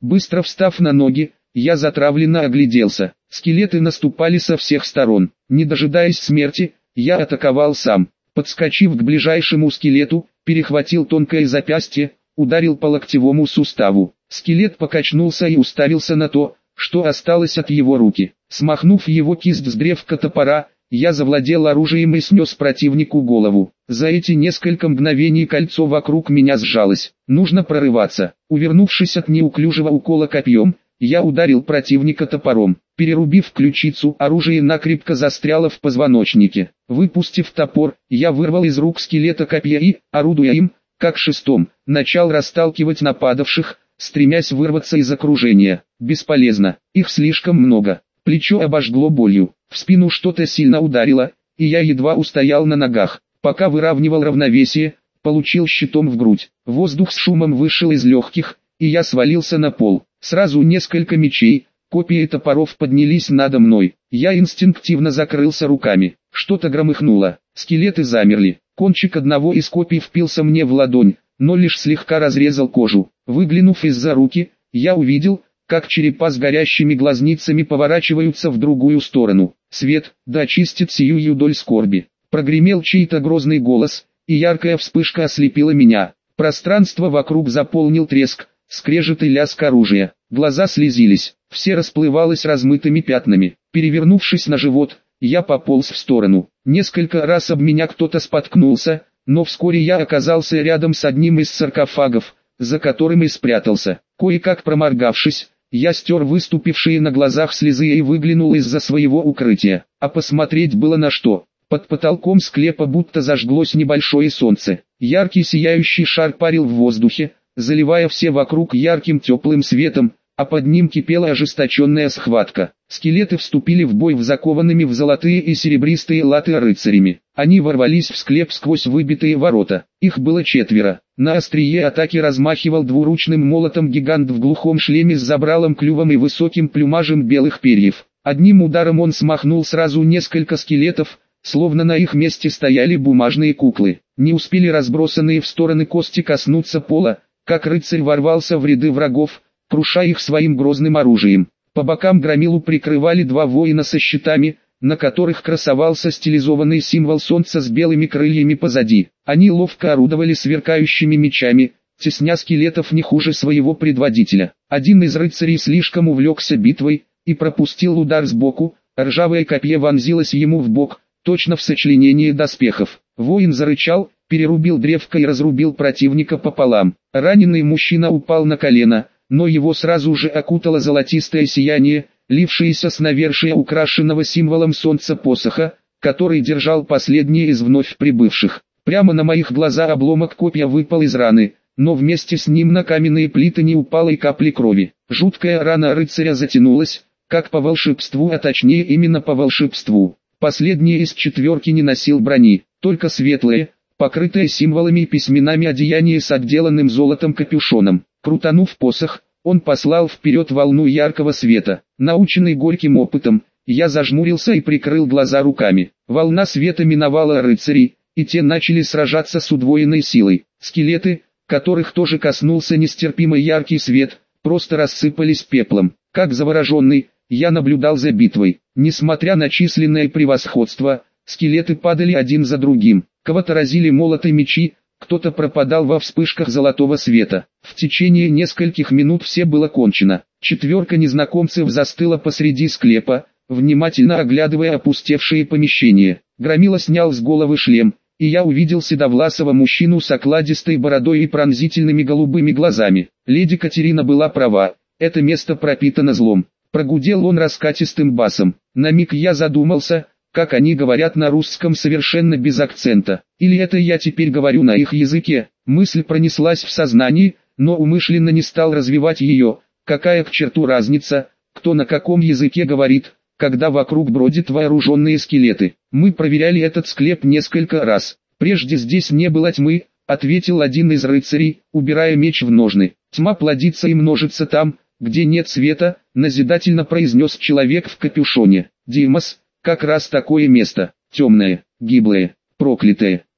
Быстро встав на ноги, я затравленно огляделся. Скелеты наступали со всех сторон. Не дожидаясь смерти, я атаковал сам. Подскочив к ближайшему скелету, перехватил тонкое запястье, ударил по локтевому суставу. Скелет покачнулся и уставился на то, что осталось от его руки. Смахнув его кисть с древка топора, я завладел оружием и снес противнику голову. За эти несколько мгновений кольцо вокруг меня сжалось. Нужно прорываться. Увернувшись от неуклюжего укола копьем, я ударил противника топором. Перерубив ключицу, оружие накрепко застряло в позвоночнике. Выпустив топор, я вырвал из рук скелета копье и, орудуя им, как шестом, начал расталкивать нападавших, стремясь вырваться из окружения. Бесполезно, их слишком много. Плечо обожгло болью, в спину что-то сильно ударило, и я едва устоял на ногах. Пока выравнивал равновесие, получил щитом в грудь. Воздух с шумом вышел из легких, и я свалился на пол. Сразу несколько мечей, копий и топоров поднялись надо мной. Я инстинктивно закрылся руками. Что-то громыхнуло. Скелеты замерли. Кончик одного из копий впился мне в ладонь, но лишь слегка разрезал кожу. Выглянув из-за руки, я увидел, как черепа с горящими глазницами поворачиваются в другую сторону. Свет, да очистит сию доль скорби. Прогремел чей-то грозный голос, и яркая вспышка ослепила меня. Пространство вокруг заполнил треск, скрежет и лязг оружия. Глаза слезились, все расплывалось размытыми пятнами. Перевернувшись на живот, я пополз в сторону. Несколько раз об меня кто-то споткнулся, но вскоре я оказался рядом с одним из саркофагов, за которым и спрятался. Кое-как проморгавшись, я стер выступившие на глазах слезы и выглянул из-за своего укрытия. А посмотреть было на что. Под потолком склепа будто зажглось небольшое солнце. Яркий сияющий шар парил в воздухе, заливая все вокруг ярким теплым светом, а под ним кипела ожесточенная схватка. Скелеты вступили в бой в закованными в золотые и серебристые латы рыцарями. Они ворвались в склеп сквозь выбитые ворота. Их было 4. На острие атаки размахивал двуручным молотом гигант в глухом шлеме с забралом клювом и высоким плюмажем белых перьев. Одним ударом он смахнул сразу несколько скелетов, словно на их месте стояли бумажные куклы. Не успели разбросанные в стороны кости коснуться пола, как рыцарь ворвался в ряды врагов, круша их своим грозным оружием. По бокам громилу прикрывали 2 воина со щитами, на которых красовался стилизованный символ солнца с белыми крыльями позади. Они ловко орудовали сверкающими мечами, тесня скелетов не хуже своего предводителя. Один из рыцарей слишком увлекся битвой и пропустил удар сбоку, ржавое копье вонзилось ему в бок, точно в сочленении доспехов. Воин зарычал, перерубил древко и разрубил противника пополам. Раненый мужчина упал на колено, но его сразу же окутало золотистое сияние, лившееся с навершия украшенного символом солнца посоха, который держал последний из вновь прибывших. Прямо на моих глазах обломок копья выпал из раны, но вместе с ним на каменные плиты не упало и капли крови. Жуткая рана рыцаря затянулась, как по волшебству, а точнее именно по волшебству. Последний из 4 не носил брони, только светлое, покрытое символами и письменами одеяние с отделанным золотом капюшоном. Крутанув посох, он послал вперед волну яркого света. Наученный горьким опытом, я зажмурился и прикрыл глаза руками. Волна света миновала рыцарей, и те начали сражаться с удвоенной силой. Скелеты, которых тоже коснулся нестерпимый яркий свет, просто рассыпались пеплом. Как завороженный, я наблюдал за битвой. Несмотря на численное превосходство, скелеты падали один за другим. Кого-то разили молоты мечи, кто-то пропадал во вспышках золотого света. В течение нескольких минут все было кончено. 4 незнакомцев застыла посреди склепа, внимательно оглядывая опустевшие помещения. Громила снял с головы шлем, и я увидел седовласого мужчину с окладистой бородой и пронзительными голубыми глазами. Леди Катерина была права, это место пропитано злом. Прогудел он раскатистым басом. На миг я задумался, как они говорят на русском совершенно без акцента. Или это я теперь говорю на их языке? Мысль пронеслась в сознании, но умышленно не стал развивать ее. Какая к черту разница, кто на каком языке говорит, когда вокруг бродят вооруженные скелеты? Мы проверяли этот склеп несколько раз. Прежде здесь не было тьмы, ответил один из рыцарей, убирая меч в ножны. Тьма плодится и множится там, где нет света, назидательно произнес человек в капюшоне. Димас, как раз такое место, темное, гиблое, проклятое.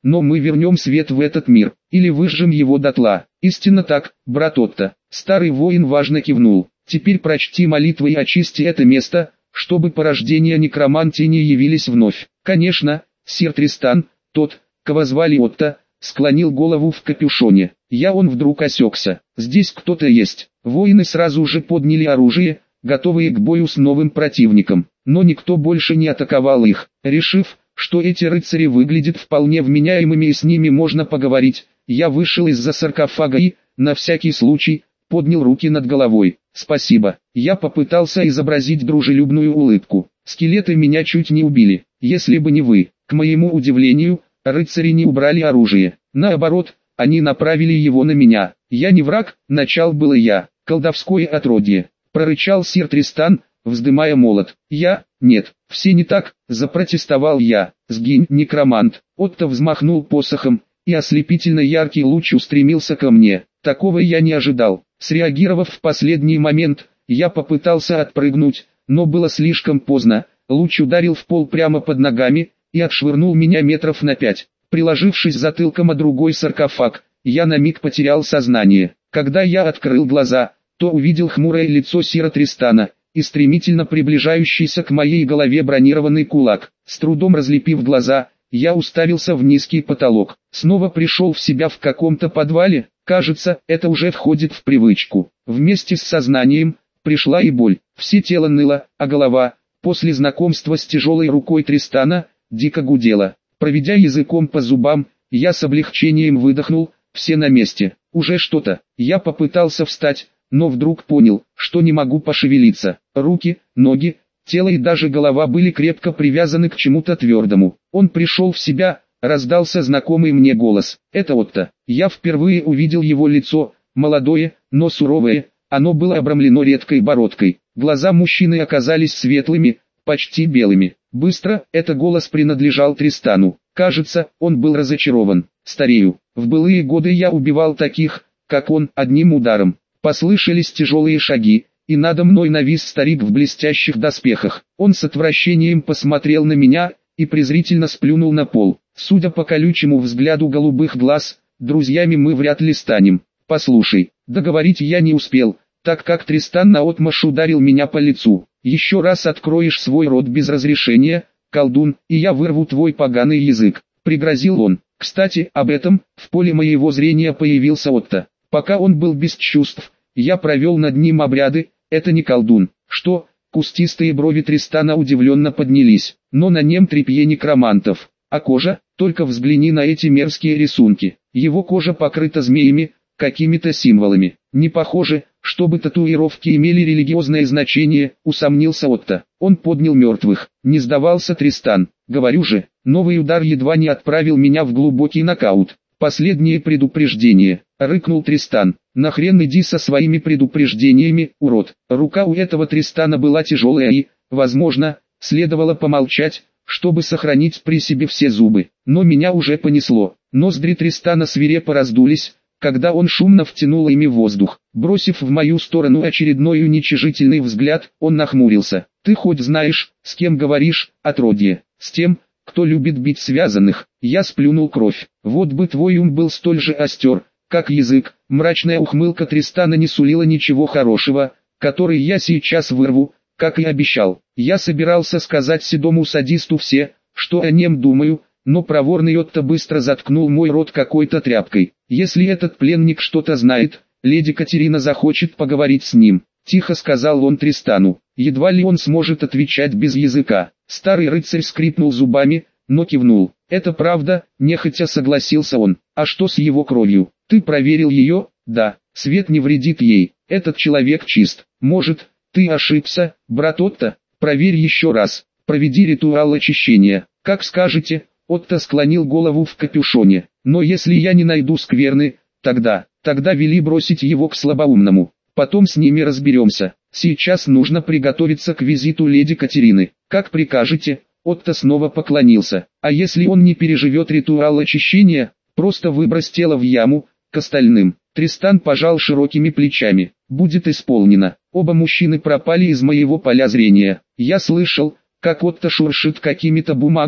но мы вернем свет в этот мир, или выжжем его дотла. Истинно так, брат Отто. Старый воин важно кивнул. Теперь прочти молитвы и очисти это место, чтобы порождения некромантии не явились вновь. Конечно, сир Тристан, тот, кого звали Отто, склонил голову в капюшоне. Он вдруг осекся. Здесь кто-то есть. Воины сразу же подняли оружие, готовые к бою с новым противником. Но никто больше не атаковал их. Решив, что эти рыцари выглядят вполне вменяемыми и с ними можно поговорить, я вышел из-за саркофага и, на всякий случай, поднял руки над головой. «Спасибо». Я попытался изобразить дружелюбную улыбку. Скелеты меня чуть не убили. Если бы не вы. К моему удивлению, рыцари не убрали оружие. Наоборот, они направили его на меня. «Я не враг», — начал было я. «Колдовское отродье», — прорычал сир Тристан, вздымая молот. «Нет, все не так», — запротестовал я. «Сгинь, некромант». Отто взмахнул посохом, и ослепительно яркий луч устремился ко мне. Такого я не ожидал. Среагировав в последний момент, я попытался отпрыгнуть, но было слишком поздно. Луч ударил в пол прямо под ногами и отшвырнул меня метров на 5. Приложившись затылком о другой саркофаг, я на миг потерял сознание. Когда я открыл глаза, то увидел хмурое лицо сира Тристана и стремительно приближающийся к моей голове бронированный кулак. С трудом разлепив глаза, я уставился в низкий потолок. Снова пришел в себя в каком-то подвале. Кажется, это уже входит в привычку. Вместе с сознанием пришла и боль. Все тело ныло, а голова, после знакомства с тяжелой рукой Тристана, дико гудела. Проведя языком по зубам, я с облегчением выдохнул. Все на месте. Уже что-то. Я попытался встать, но вдруг понял, что не могу пошевелиться. Руки, ноги, тело и даже голова были крепко привязаны к чему-то твердому. Он пришел в себя. Раздался знакомый мне голос. Это Отто. Я впервые увидел его лицо, молодое, но суровое. Оно было обрамлено редкой бородкой. Глаза мужчины оказались светлыми, почти белыми. Быстро, это голос принадлежал Тристану. Кажется, он был разочарован. Старею. В былые годы я убивал таких, как он, одним ударом. Послышались тяжелые шаги, и надо мной навис старик в блестящих доспехах. Он с отвращением посмотрел на меня и презрительно сплюнул на пол. Судя по колючему взгляду голубых глаз, друзьями мы вряд ли станем. Послушай, договорить я не успел, так как Тристан наотмашь ударил меня по лицу. Еще раз откроешь свой рот без разрешения, колдун, и я вырву твой поганый язык, пригрозил он. Кстати, об этом, в поле моего зрения появился Отто. Пока он был без чувств, я провел над ним обряды, это не колдун. Что? Кустистые брови Тристана удивленно поднялись, но на нем тряпье некромантов. А кожа, только взгляни на эти мерзкие рисунки. Его кожа покрыта змеями, какими-то символами. Не похоже, чтобы татуировки имели религиозное значение, усомнился Отто. Он поднял мертвых. Не сдавался Тристан. Говорю же, новый удар едва не отправил меня в глубокий нокаут. Последнее предупреждение, рыкнул Тристан. Нахрен иди со своими предупреждениями, урод. Рука у этого Тристана была тяжелая и, возможно, следовало помолчать, чтобы сохранить при себе все зубы. Но меня уже понесло. Ноздри Тристана свирепо раздулись, когда он шумно втянул ими воздух. Бросив в мою сторону очередной уничижительный взгляд, он нахмурился. «Ты хоть знаешь, с кем говоришь, отродье?» «С тем, кто любит бить связанных». Я сплюнул кровь. «Вот бы твой ум был столь же остер, как язык». Мрачная ухмылка Тристана не сулила ничего хорошего, который я сейчас вырву, как и обещал. Я собирался сказать седому садисту все, что о нем думаю, но проворный Отто быстро заткнул мой рот какой-то тряпкой. «Если этот пленник что-то знает, леди Катерина захочет поговорить с ним», — тихо сказал он Тристану. Едва ли он сможет отвечать без языка. Старый рыцарь скрипнул зубами, но кивнул. «Это правда», — нехотя согласился он. «А что с его кровью? Ты проверил ее?» «Да, свет не вредит ей. Этот человек чист. Может, ты ошибся, брат Отто? Проверь еще раз. Проведи ритуал очищения». «Как скажете». Отто склонил голову в капюшоне. «Но если я не найду скверны, тогда вели бросить его к слабоумному. Потом с ними разберемся. Сейчас нужно приготовиться к визиту леди Катерины. Как прикажете». Отто снова поклонился. «А если он не переживет ритуал очищения, просто выбрось тело в яму, к остальным». Тристан пожал широкими плечами. «Будет исполнено». Оба мужчины пропали из моего поля зрения. Я слышал, как Отто шуршит какими-то бумагами,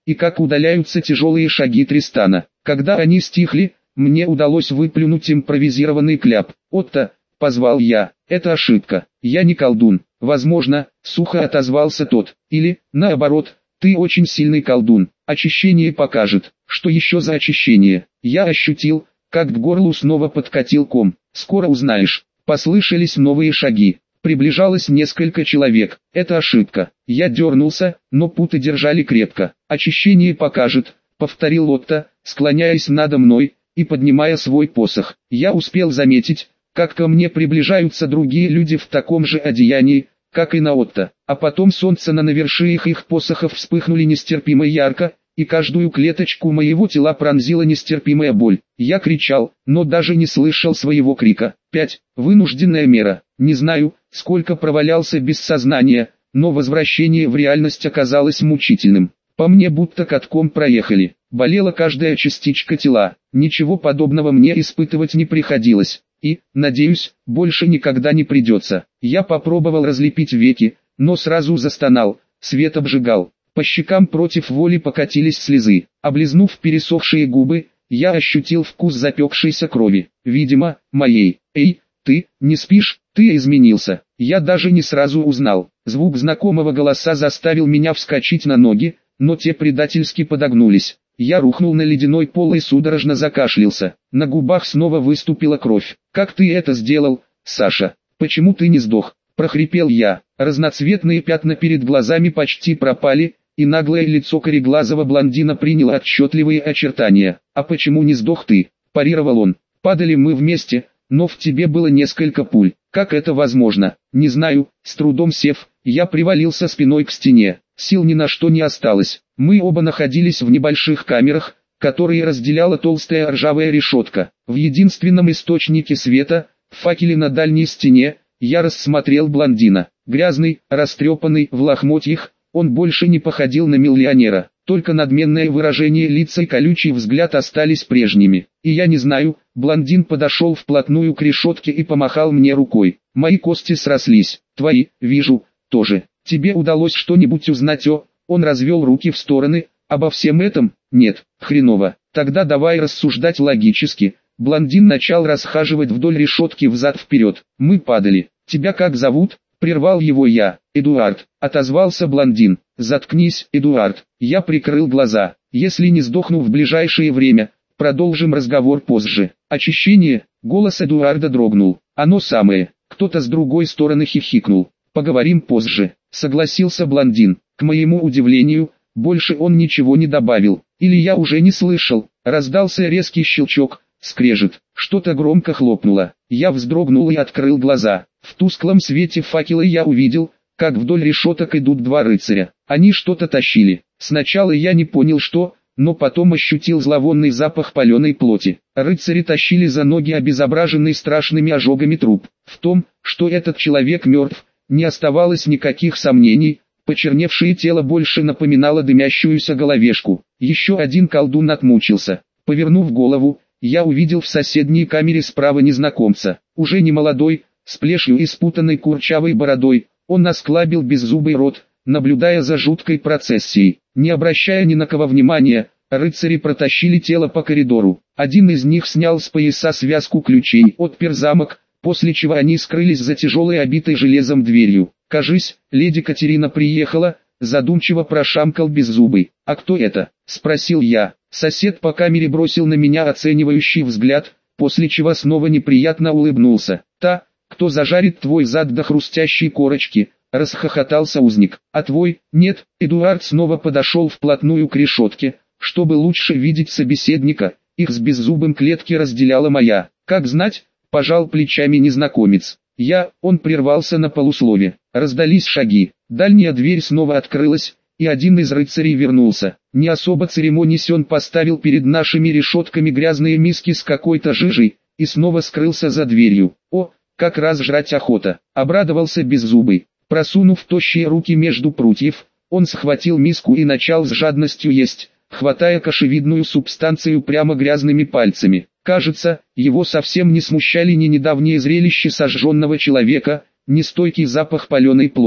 и как удаляются тяжелые шаги Тристана. Когда они стихли, мне удалось выплюнуть импровизированный кляп. «Отто», — позвал я, — «это ошибка, я не колдун». «Возможно», — сухо отозвался тот, — «или, наоборот, ты очень сильный колдун, очищение покажет». «Что еще за очищение?» Я ощутил, как к горлу снова подкатил ком. «Скоро узнаешь». Послышались новые шаги. Приближалось несколько человек. «Это ошибка». Я дернулся, но путы держали крепко. «Очищение покажет», — повторил Отто, склоняясь надо мной и поднимая свой посох. Я успел заметить, как ко мне приближаются другие люди в таком же одеянии, как и на Отто. А потом солнце на навершиях их посохов вспыхнули нестерпимо ярко, и каждую клеточку моего тела пронзила нестерпимая боль. Я кричал, но даже не слышал своего крика. 5. Вынужденная мера. Не знаю, сколько провалялся без сознания, но возвращение в реальность оказалось мучительным. По мне будто катком проехали. Болела каждая частичка тела. Ничего подобного мне испытывать не приходилось. И, надеюсь, больше никогда не придется. Я попробовал разлепить веки, но сразу застонал, свет обжигал. По щекам против воли покатились слезы. Облизнув пересохшие губы, я ощутил вкус запекшейся крови. Видимо, моей. «Эй, ты, не спишь? Ты изменился». Я даже не сразу узнал. Звук знакомого голоса заставил меня вскочить на ноги, но те предательски подогнулись. Я рухнул на ледяной пол и судорожно закашлялся. На губах снова выступила кровь. «Как ты это сделал, Саша? Почему ты не сдох?» – прохрипел я. Разноцветные пятна перед глазами почти пропали, и наглое лицо кореглазого блондина приняло отчетливые очертания. «А почему не сдох ты?» – парировал он. «Падали мы вместе, но в тебе было несколько пуль. Как это возможно? Не знаю». С трудом сев, я привалился спиной к стене. Сил ни на что не осталось. Мы оба находились в небольших камерах, которые разделяла толстая ржавая решетка. В единственном источнике света, в факеле на дальней стене, я рассмотрел блондина. Грязный, растрепанный, в лохмотьях, он больше не походил на миллионера. Только надменное выражение лица и колючий взгляд остались прежними. И я не знаю, блондин подошел вплотную к решетке и помахал мне рукой. Мои кости срослись. Твои, вижу, тоже. Тебе удалось что-нибудь узнать о... Он развел руки в стороны. Обо всем этом? Нет, хреново. Тогда давай рассуждать логически. Блондин начал расхаживать вдоль решетки взад-вперед. Мы падали. Тебя как зовут? Прервал его я. Эдуард, отозвался блондин. Заткнись, Эдуард. Я прикрыл глаза. Если не сдохну в ближайшее время, продолжим разговор позже. Очищение? Голос Эдуарда дрогнул. Оно самое. Кто-то с другой стороны хихикнул. Поговорим позже, согласился блондин. К моему удивлению, больше он ничего не добавил. Или я уже не слышал. Раздался резкий щелчок, скрежет. Что-то громко хлопнуло. Я вздрогнул и открыл глаза. В тусклом свете факела я увидел, как вдоль решеток идут два рыцаря. Они что-то тащили. Сначала я не понял что, но потом ощутил зловонный запах паленой плоти. Рыцари тащили за ноги обезображенный страшными ожогами труп. В том, что этот человек мертв, не оставалось никаких сомнений. Почерневшее тело больше напоминало дымящуюся головешку. Еще один колдун отмучился. Повернув голову, я увидел в соседней камере справа незнакомца. Уже не молодой, с плешью и спутанной курчавой бородой. Он осклабил беззубый рот, наблюдая за жуткой процессией. Не обращая ни на кого внимания, рыцари протащили тело по коридору. Один из них снял с пояса связку ключей, отпер замок, после чего они скрылись за тяжелой обитой железом дверью. «Кажись, леди Катерина приехала», задумчиво прошамкал беззубый. «А кто это?» – спросил я. Сосед по камере бросил на меня оценивающий взгляд, после чего снова неприятно улыбнулся. «Та, кто зажарит твой зад до хрустящей корочки», – расхохотался узник. «А твой?» «Нет». Эдуард снова подошел вплотную к решетке, чтобы лучше видеть собеседника. Их с беззубым клетки разделяла моя. «Как знать?» – пожал плечами незнакомец. Он прервался на полуслове. Раздались шаги. Дальняя дверь снова открылась, и один из рыцарей вернулся. Не особо церемонясь, он поставил перед нашими решетками грязные миски с какой-то жижей, и снова скрылся за дверью. «О, как раз жрать охота!» — обрадовался беззубый. Просунув тощие руки между прутьев, он схватил миску и начал с жадностью есть, хватая кашевидную субстанцию прямо грязными пальцами. Кажется, его совсем не смущали ни недавнее зрелище сожженного человека, ни стойкий запах паленой плоти.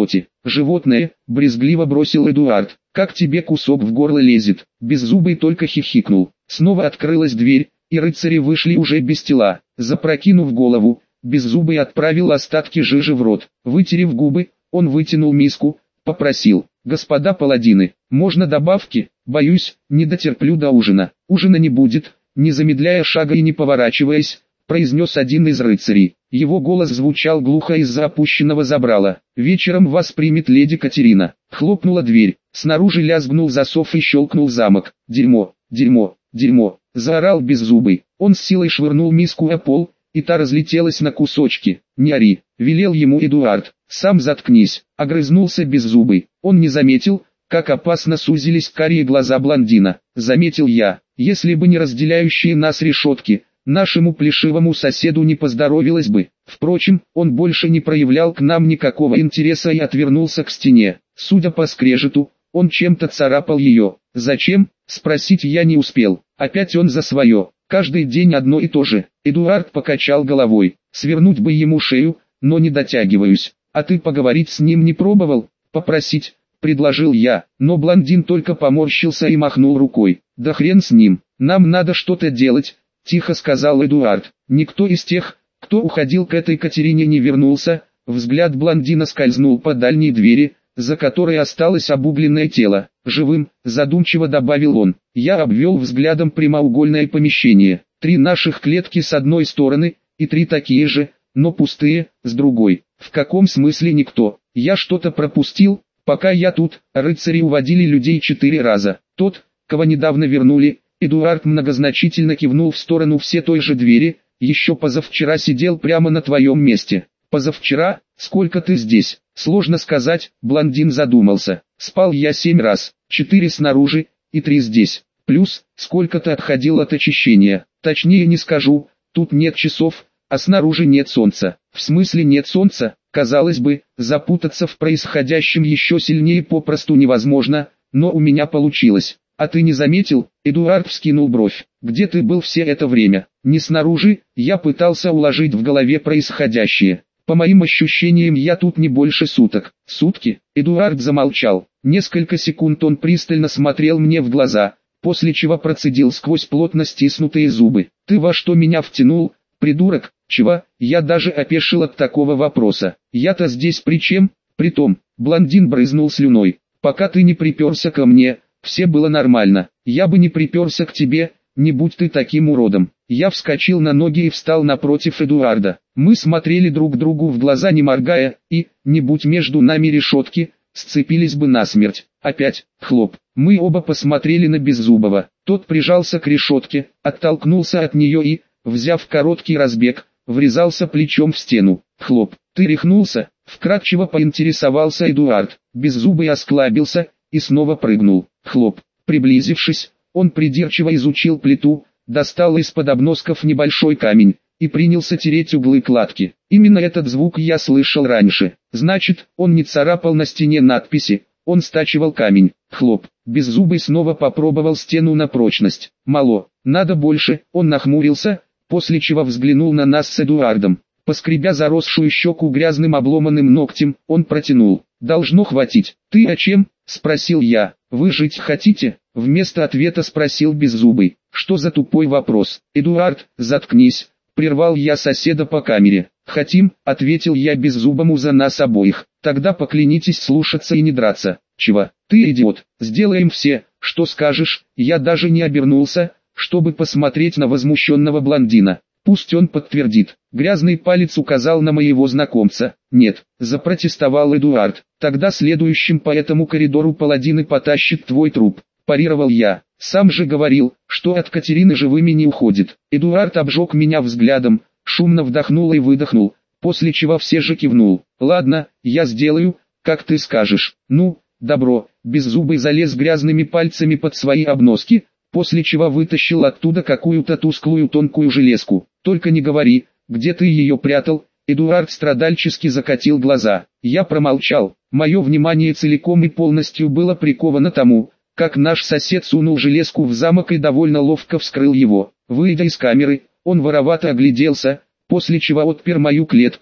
животное, брезгливо бросил Эдуард. Как тебе кусок в горло лезет? Беззубый только хихикнул. Снова открылась дверь, и рыцари вышли уже без тела. Запрокинув голову, Беззубый отправил остатки жижи в рот. Вытерев губы, он вытянул миску, попросил: «Господа паладины, можно добавки? Боюсь, не дотерплю до ужина». «Ужина не будет», не замедляя шага и не поворачиваясь, произнес один из рыцарей. Его голос звучал глухо из-за опущенного забрала. «Вечером вас примет леди Катерина». Хлопнула дверь, снаружи лязгнул засов и щелкнул замок. «Дерьмо, дерьмо, дерьмо», заорал Беззубый. Он с силой швырнул миску о пол, и та разлетелась на кусочки. «Не ори», велел ему Эдуард. «Сам заткнись», огрызнулся Беззубый. Он не заметил, как опасно сузились карие глаза блондина. Заметил я. Если бы не разделяющие нас решетки, нашему плешивому соседу не поздоровилось бы. Впрочем, он больше не проявлял к нам никакого интереса и отвернулся к стене. Судя по скрежету, он чем-то царапал ее. «Зачем?» — спросить я не успел. Опять он за свое. Каждый день одно и то же. Эдуард покачал головой. Свернуть бы ему шею, но не дотягиваюсь. «А ты поговорить с ним не пробовал?» «Попросить», — предложил я, но блондин только поморщился и махнул рукой. «Да хрен с ним, нам надо что-то делать», — тихо сказал Эдуард. Никто из тех, кто уходил к этой Катерине, не вернулся. Взгляд блондина скользнул по дальней двери, за которой осталось обугленное тело. «Живым», — задумчиво добавил он. Я обвел взглядом прямоугольное помещение. 3 наших клетки с одной стороны, и 3 такие же, но пустые, с другой. В каком смысле никто? Я что-то пропустил? Пока я тут, рыцари уводили людей 4 раза. Тот, кого недавно вернули, Эдуард многозначительно кивнул в сторону все той же двери, еще позавчера сидел прямо на твоем месте. Позавчера? Сколько ты здесь? Сложно сказать, блондин задумался. Спал я 7 раз, 4 снаружи, и 3 здесь. Плюс, сколько ты отходил от очищения. Точнее не скажу, тут нет часов, а снаружи нет солнца. В смысле нет солнца? Казалось бы, запутаться в происходящем еще сильнее попросту невозможно, но у меня получилось. А ты не заметил? Эдуард вскинул бровь. Где ты был все это время? Не снаружи, я пытался уложить в голове происходящее. По моим ощущениям, я тут не больше суток. Сутки? Эдуард замолчал. Несколько секунд он пристально смотрел мне в глаза, после чего процедил сквозь плотно стиснутые зубы. Ты во что меня втянул, придурок? Чего? Я даже опешил от такого вопроса. Я-то здесь при чем? Притом, блондин брызнул слюной. Пока ты не приперся ко мне, все было нормально. Я бы не приперся к тебе, не будь ты таким уродом. Я вскочил на ноги и встал напротив Эдуарда. Мы смотрели друг другу в глаза не моргая, и, не будь между нами решетки, сцепились бы насмерть. Опять, хлоп. Мы оба посмотрели на Беззубого. Тот прижался к решетке, оттолкнулся от нее и, взяв короткий разбег, врезался плечом в стену. Хлоп. Ты рехнулся? Вкратчиво поинтересовался Эдуард. Беззубый осклабился и снова прыгнул. Хлоп. Приблизившись, он придирчиво изучил плиту, достал из-под обносков небольшой камень и принялся тереть углы кладки. Именно этот звук я слышал раньше. Значит, он не царапал на стене надписи, он стачивал камень. Хлоп. Беззубый снова попробовал стену на прочность. Мало, надо больше. Он нахмурился, после чего взглянул на нас с Эдуардом. Поскребя заросшую щеку грязным обломанным ногтем, он протянул. «Должно хватить». «Ты о чем?» — спросил я. «Вы жить хотите?» — вместо ответа спросил Беззубый. «Что за тупой вопрос?» «Эдуард, заткнись», — прервал я соседа по камере. «Хотим», — ответил я Беззубому за нас обоих. «Тогда поклянитесь слушаться и не драться». «Чего? Ты идиот. Сделаем все, что скажешь». Я даже не обернулся, чтобы посмотреть на возмущенного блондина. Пусть он подтвердит. Грязный палец указал на моего знакомца. «Нет», — запротестовал Эдуард. «Тогда следующим по этому коридору паладины потащит твой труп», — парировал я. «Сам же говорил, что от Катерины живыми не уходит». Эдуард обжег меня взглядом, шумно вдохнул и выдохнул, после чего все же кивнул. «Ладно, я сделаю, как ты скажешь». «Ну, добро». Беззубый залез грязными пальцами под свои обноски, после чего вытащил оттуда какую-то тусклую тонкую железку. «Только не говори, где ты ее прятал». Эдуард страдальчески закатил глаза. Я промолчал. Мое внимание целиком и полностью было приковано тому, как наш сосед сунул железку в замок и довольно ловко вскрыл его. Выйдя из камеры, он воровато огляделся, после чего отпер мою клетку,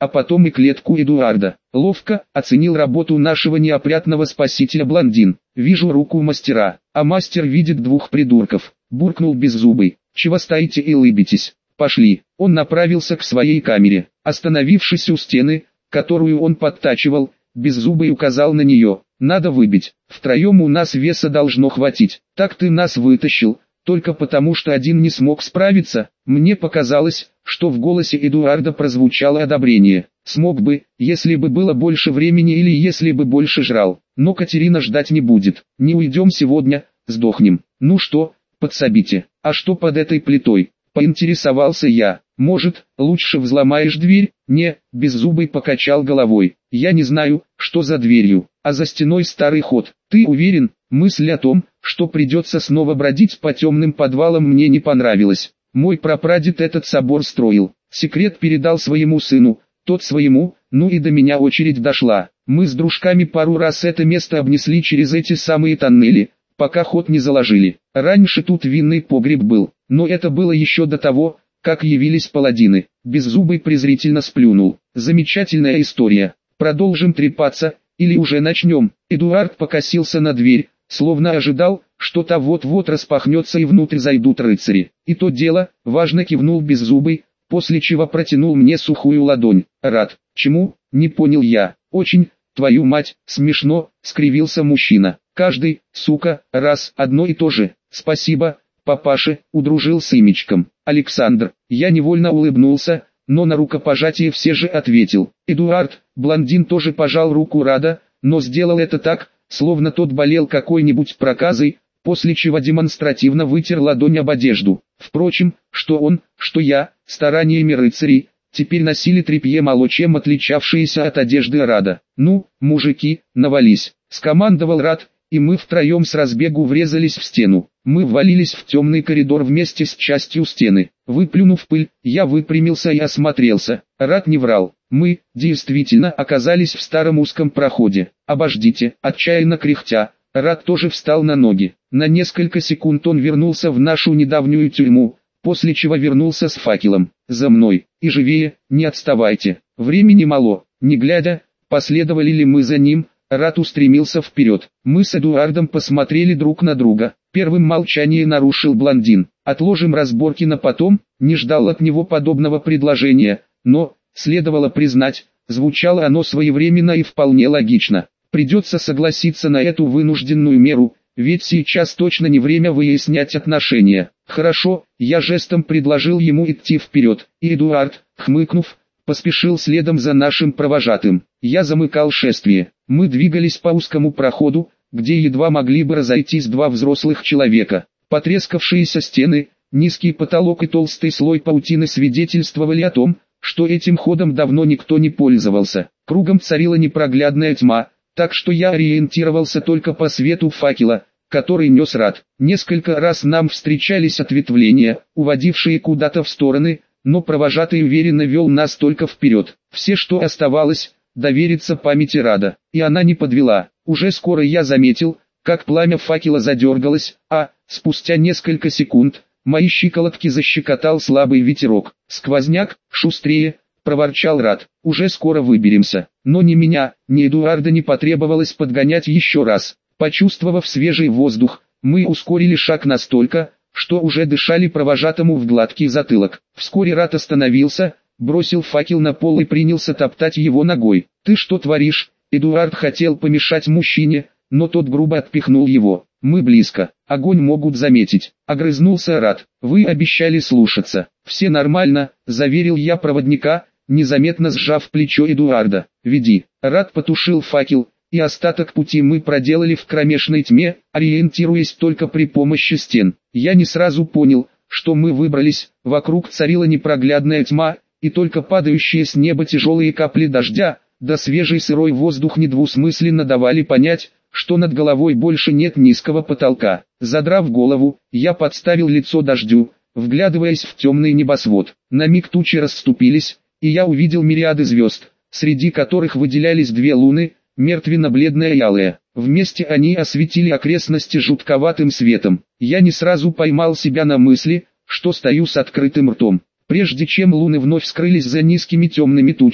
а потом и клетку Эдуарда. Ловко оценил работу нашего неопрятного спасителя блондин. Вижу руку мастера, а мастер видит двух придурков. Буркнул Беззубый. Чего стоите и лыбитесь? Пошли. Он направился к своей камере. Остановившись у стены, которую он подтачивал, Беззубый указал на нее. Надо выбить. Втроем у нас веса должно хватить. Так ты нас вытащил, только потому что один не смог справиться. Мне показалось, что в голосе Эдуарда прозвучало одобрение. Смог бы, если бы было больше времени или если бы больше жрал. Но Катерина ждать не будет. Не уйдем сегодня, сдохнем. Ну что, подсобите. А что под этой плитой? Поинтересовался я. Может, лучше взломаешь дверь? Не, Беззубый покачал головой. Я не знаю, что за дверью, а за стеной старый ход. Ты уверен? Мысль о том, что придется снова бродить по темным подвалам, мне не понравилась. Мой прапрадед этот собор строил. Секрет передал своему сыну, тот своему, ну и до меня очередь дошла. Мы с дружками пару раз это место обнесли через эти самые тоннели, пока ход не заложили. Раньше тут винный погреб был, но это было еще до того, как явились паладины. Беззубый презрительно сплюнул. Замечательная история. Продолжим трепаться, или уже начнем? Эдуард покосился на дверь, словно ожидал, что та вот-вот распахнется и внутрь зайдут рыцари. И то дело, важно кивнул Беззубый, после чего протянул мне сухую ладонь. Рад. Чему? Не понял я. Очень, твою мать, смешно, скривился мужчина. Каждый, сука, раз одно и то же. Спасибо, папаша, удружил с имечком. Александр. Я невольно улыбнулся, но на рукопожатие все же ответил. Эдуард, блондин, тоже пожал руку Рада, но сделал это так, словно тот болел какой-нибудь проказой, после чего демонстративно вытер ладонь об одежду. Впрочем, что он, что я, стараниями рыцарей, теперь носили тряпье мало чем отличавшиеся от одежды Рада. «Ну, мужики, навались», — скомандовал Рад, и мы втроем с разбегу врезались в стену. Мы ввалились в темный коридор вместе с частью стены. Выплюнув пыль, я выпрямился и осмотрелся. Рад не врал. Мы, действительно, оказались в старом узком проходе. «Обождите», отчаянно кряхтя, Рад тоже встал на ноги. На несколько секунд он вернулся в нашу недавнюю тюрьму, после чего вернулся с факелом. «За мной, и живее, не отставайте, времени мало». Не глядя, последовали ли мы за ним, Рад устремился вперед. Мы с Эдуардом посмотрели друг на друга. Первым молчание нарушил блондин. «Отложим разборки на потом», не ждал от него подобного предложения, но, следовало признать, звучало оно своевременно и вполне логично. Придется согласиться на эту вынужденную меру, ведь сейчас точно не время выяснять отношения. «Хорошо», я жестом предложил ему идти вперед, и Эдуард, хмыкнув, поспешил следом за нашим провожатым. Я замыкал шествие. Мы двигались по узкому проходу, где едва могли бы разойтись два взрослых человека. Потрескавшиеся стены, низкий потолок и толстый слой паутины свидетельствовали о том, что этим ходом давно никто не пользовался. Кругом царила непроглядная тьма, так что я ориентировался только по свету факела, который нес Рад. Несколько раз нам встречались ответвления, уводившие куда-то в стороны, но провожатый уверенно вел нас только вперед. Все, что оставалось, довериться памяти Рада, и она не подвела. Уже скоро я заметил, как пламя факела задергалось, а, спустя несколько секунд, мои щиколотки защекотал слабый ветерок. «Сквозняк, шустрее!» — проворчал Рад. «Уже скоро выберемся». Но ни меня, ни Эдуарда не потребовалось подгонять еще раз. Почувствовав свежий воздух, мы ускорили шаг настолько, что уже дышали провожатому в гладкий затылок. Вскоре Рад остановился, бросил факел на пол и принялся топтать его ногой. «Ты что творишь?» Эдуард хотел помешать мужчине, но тот грубо отпихнул его. «Мы близко, огонь могут заметить», — огрызнулся Рад. «Вы обещали слушаться». «Все нормально», — заверил я проводника, незаметно сжав плечо Эдуарда. «Веди». Рад потушил факел, и остаток пути мы проделали в кромешной тьме, ориентируясь только при помощи стен. Я не сразу понял, что мы выбрались, вокруг царила непроглядная тьма, и только падающие с неба тяжелые капли дождя, да свежий сырой воздух недвусмысленно давали понять, что над головой больше нет низкого потолка. Задрав голову, я подставил лицо дождю, вглядываясь в темный небосвод. На миг тучи расступились, и я увидел мириады звезд, среди которых выделялись две луны, мертвенно-бледная и алая. Вместе они осветили окрестности жутковатым светом. Я не сразу поймал себя на мысли, что стою с открытым ртом. Прежде чем луны вновь скрылись за низкими темными тучами,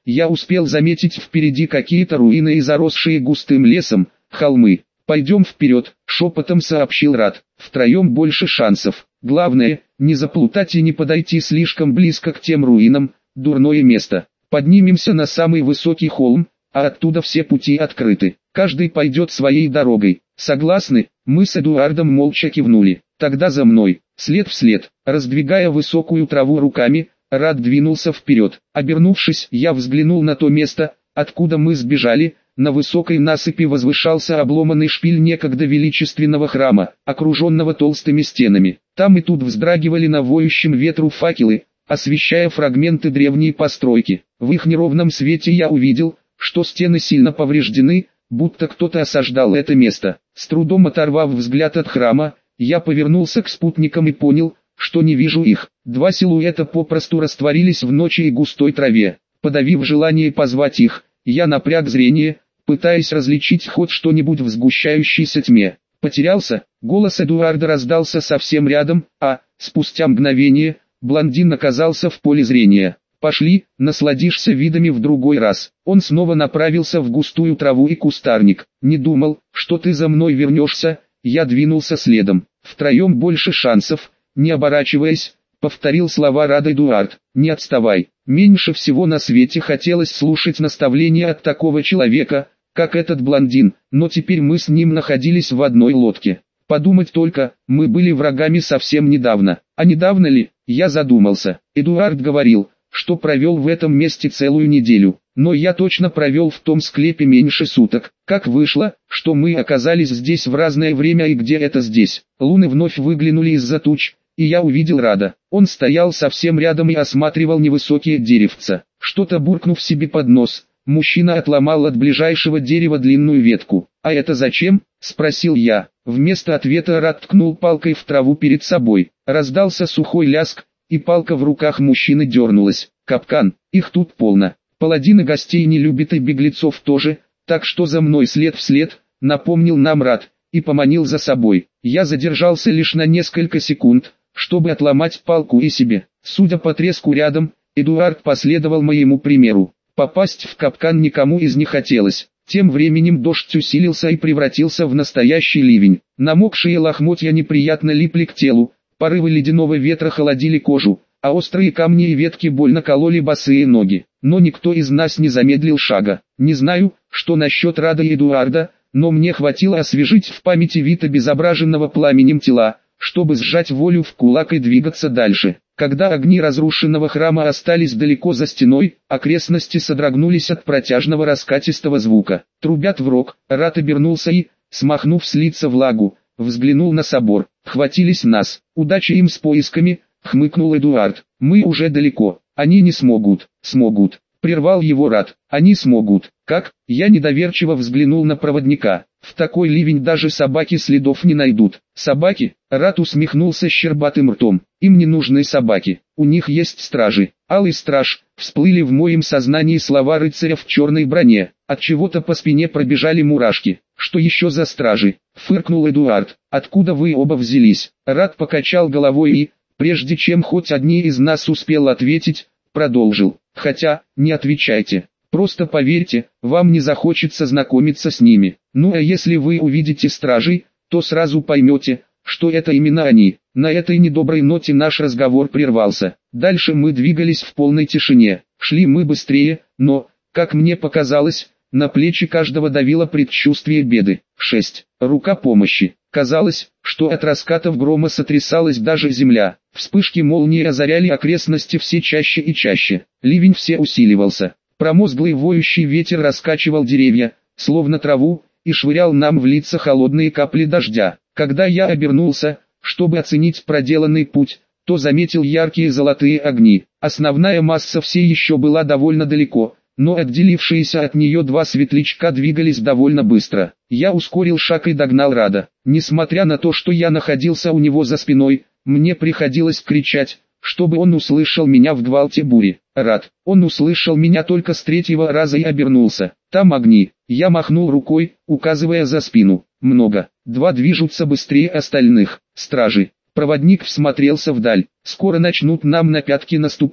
я успел заметить впереди какие-то руины и заросшие густым лесом холмы. «Пойдем вперед», — шепотом сообщил Рад. «Втроем больше шансов. Главное, не заплутать и не подойти слишком близко к тем руинам, дурное место. Поднимемся на самый высокий холм, а оттуда все пути открыты. Каждый пойдет своей дорогой. Согласны?» Мы с Эдуардом молча кивнули. «Тогда за мной». След в след, раздвигая высокую траву руками, Рад двинулся вперед. Обернувшись, я взглянул на то место, откуда мы сбежали. На высокой насыпи возвышался обломанный шпиль некогда величественного храма, окруженного толстыми стенами. Там и тут вздрагивали на воющем ветру факелы, освещая фрагменты древней постройки. В их неровном свете я увидел, что стены сильно повреждены, будто кто-то осаждал это место. С трудом оторвав взгляд от храма, я повернулся к спутникам и понял, что не вижу их. Два силуэта попросту растворились в ночи и густой траве. Подавив желание позвать их, я напряг зрение, пытаясь различить хоть что-нибудь в сгущающейся тьме. Потерялся, голос Эдуарда раздался совсем рядом, а, спустя мгновение, блондин оказался в поле зрения. «Пошли, насладишься видами в другой раз». Он снова направился в густую траву и кустарник. «Не думал, что ты за мной вернешься», я двинулся следом. «Втроем больше шансов», не оборачиваясь, повторил слова Рад Эдуард. «Не отставай». Меньше всего на свете хотелось слушать наставления от такого человека, как этот блондин, но теперь мы с ним находились в одной лодке. Подумать только, мы были врагами совсем недавно. А недавно ли? Я задумался. Эдуард говорил, что провел в этом месте целую неделю, но я точно провел в том склепе меньше суток. Как вышло, что мы оказались здесь в разное время и где это здесь? Луны вновь выглянули из-за туч, и я увидел Рада. Он стоял совсем рядом и осматривал невысокие деревца. Что-то буркнув себе под нос, мужчина отломал от ближайшего дерева длинную ветку. «А это зачем?» – спросил я. Вместо ответа Рад ткнул палкой в траву перед собой. Раздался сухой ляск, и палка в руках мужчины дернулась. «Капкан, их тут полно. Паладины гостей не любят и беглецов тоже, так что за мной след в след», – напомнил нам Рад, и поманил за собой. Я задержался лишь на несколько секунд, чтобы отломать палку и себе. Судя по треску рядом, Эдуард последовал моему примеру. Попасть в капкан никому из не хотелось. Тем временем дождь усилился и превратился в настоящий ливень. Намокшие лохмотья неприятно липли к телу, порывы ледяного ветра холодили кожу, а острые камни и ветки больно кололи босые ноги. Но никто из нас не замедлил шага. Не знаю, что насчет Рада и Эдуарда, но мне хватило освежить в памяти вид обезображенного пламенем тела, чтобы сжать волю в кулак и двигаться дальше. Когда огни разрушенного храма остались далеко за стеной, окрестности содрогнулись от протяжного раскатистого звука. Трубят в рог, Рад обернулся и, смахнув с лица влагу, взглянул на собор. «Хватились нас. Удачи им с поисками», — хмыкнул Эдуард. «Мы уже далеко. Они не смогут». «Смогут», — прервал его Рад. «Они смогут». «Как?» Я недоверчиво взглянул на проводника. «В такой ливень даже собаки следов не найдут». «Собаки?» Рад усмехнулся щербатым ртом. «Им не нужны собаки. У них есть стражи». «Алый страж», всплыли в моем сознании слова рыцаря в черной броне. От чего-то по спине пробежали мурашки. «Что еще за стражи?» фыркнул Эдуард. «Откуда вы оба взялись?» Рад покачал головой и, прежде чем хоть одни из нас успел ответить, продолжил. «Хотя, не отвечайте. Просто поверьте, вам не захочется знакомиться с ними. Ну а если вы увидите стражей, то сразу поймете, что это именно они». На этой недоброй ноте наш разговор прервался. Дальше мы двигались в полной тишине. Шли мы быстрее, но, как мне показалось, на плечи каждого давило предчувствие беды. 6. Рука помощи. Казалось, что от раскатов грома сотрясалась даже земля. Вспышки молнии озаряли окрестности все чаще и чаще. Ливень все усиливался. Промозглый воющий ветер раскачивал деревья, словно траву, и швырял нам в лица холодные капли дождя. Когда я обернулся, чтобы оценить проделанный путь, то заметил яркие золотые огни. Основная масса все еще была довольно далеко, но отделившиеся от нее два светлячка двигались довольно быстро. Я ускорил шаг и догнал Рада. Несмотря на то, что я находился у него за спиной, мне приходилось кричать, чтобы он услышал меня в гвалте бури. Рад. Он услышал меня только с третьего раза и обернулся. Там огни. Я махнул рукой, указывая за спину. Много. Два движутся быстрее остальных. Стражи. Проводник всмотрелся вдаль. Скоро начнут нам на пятки наступать.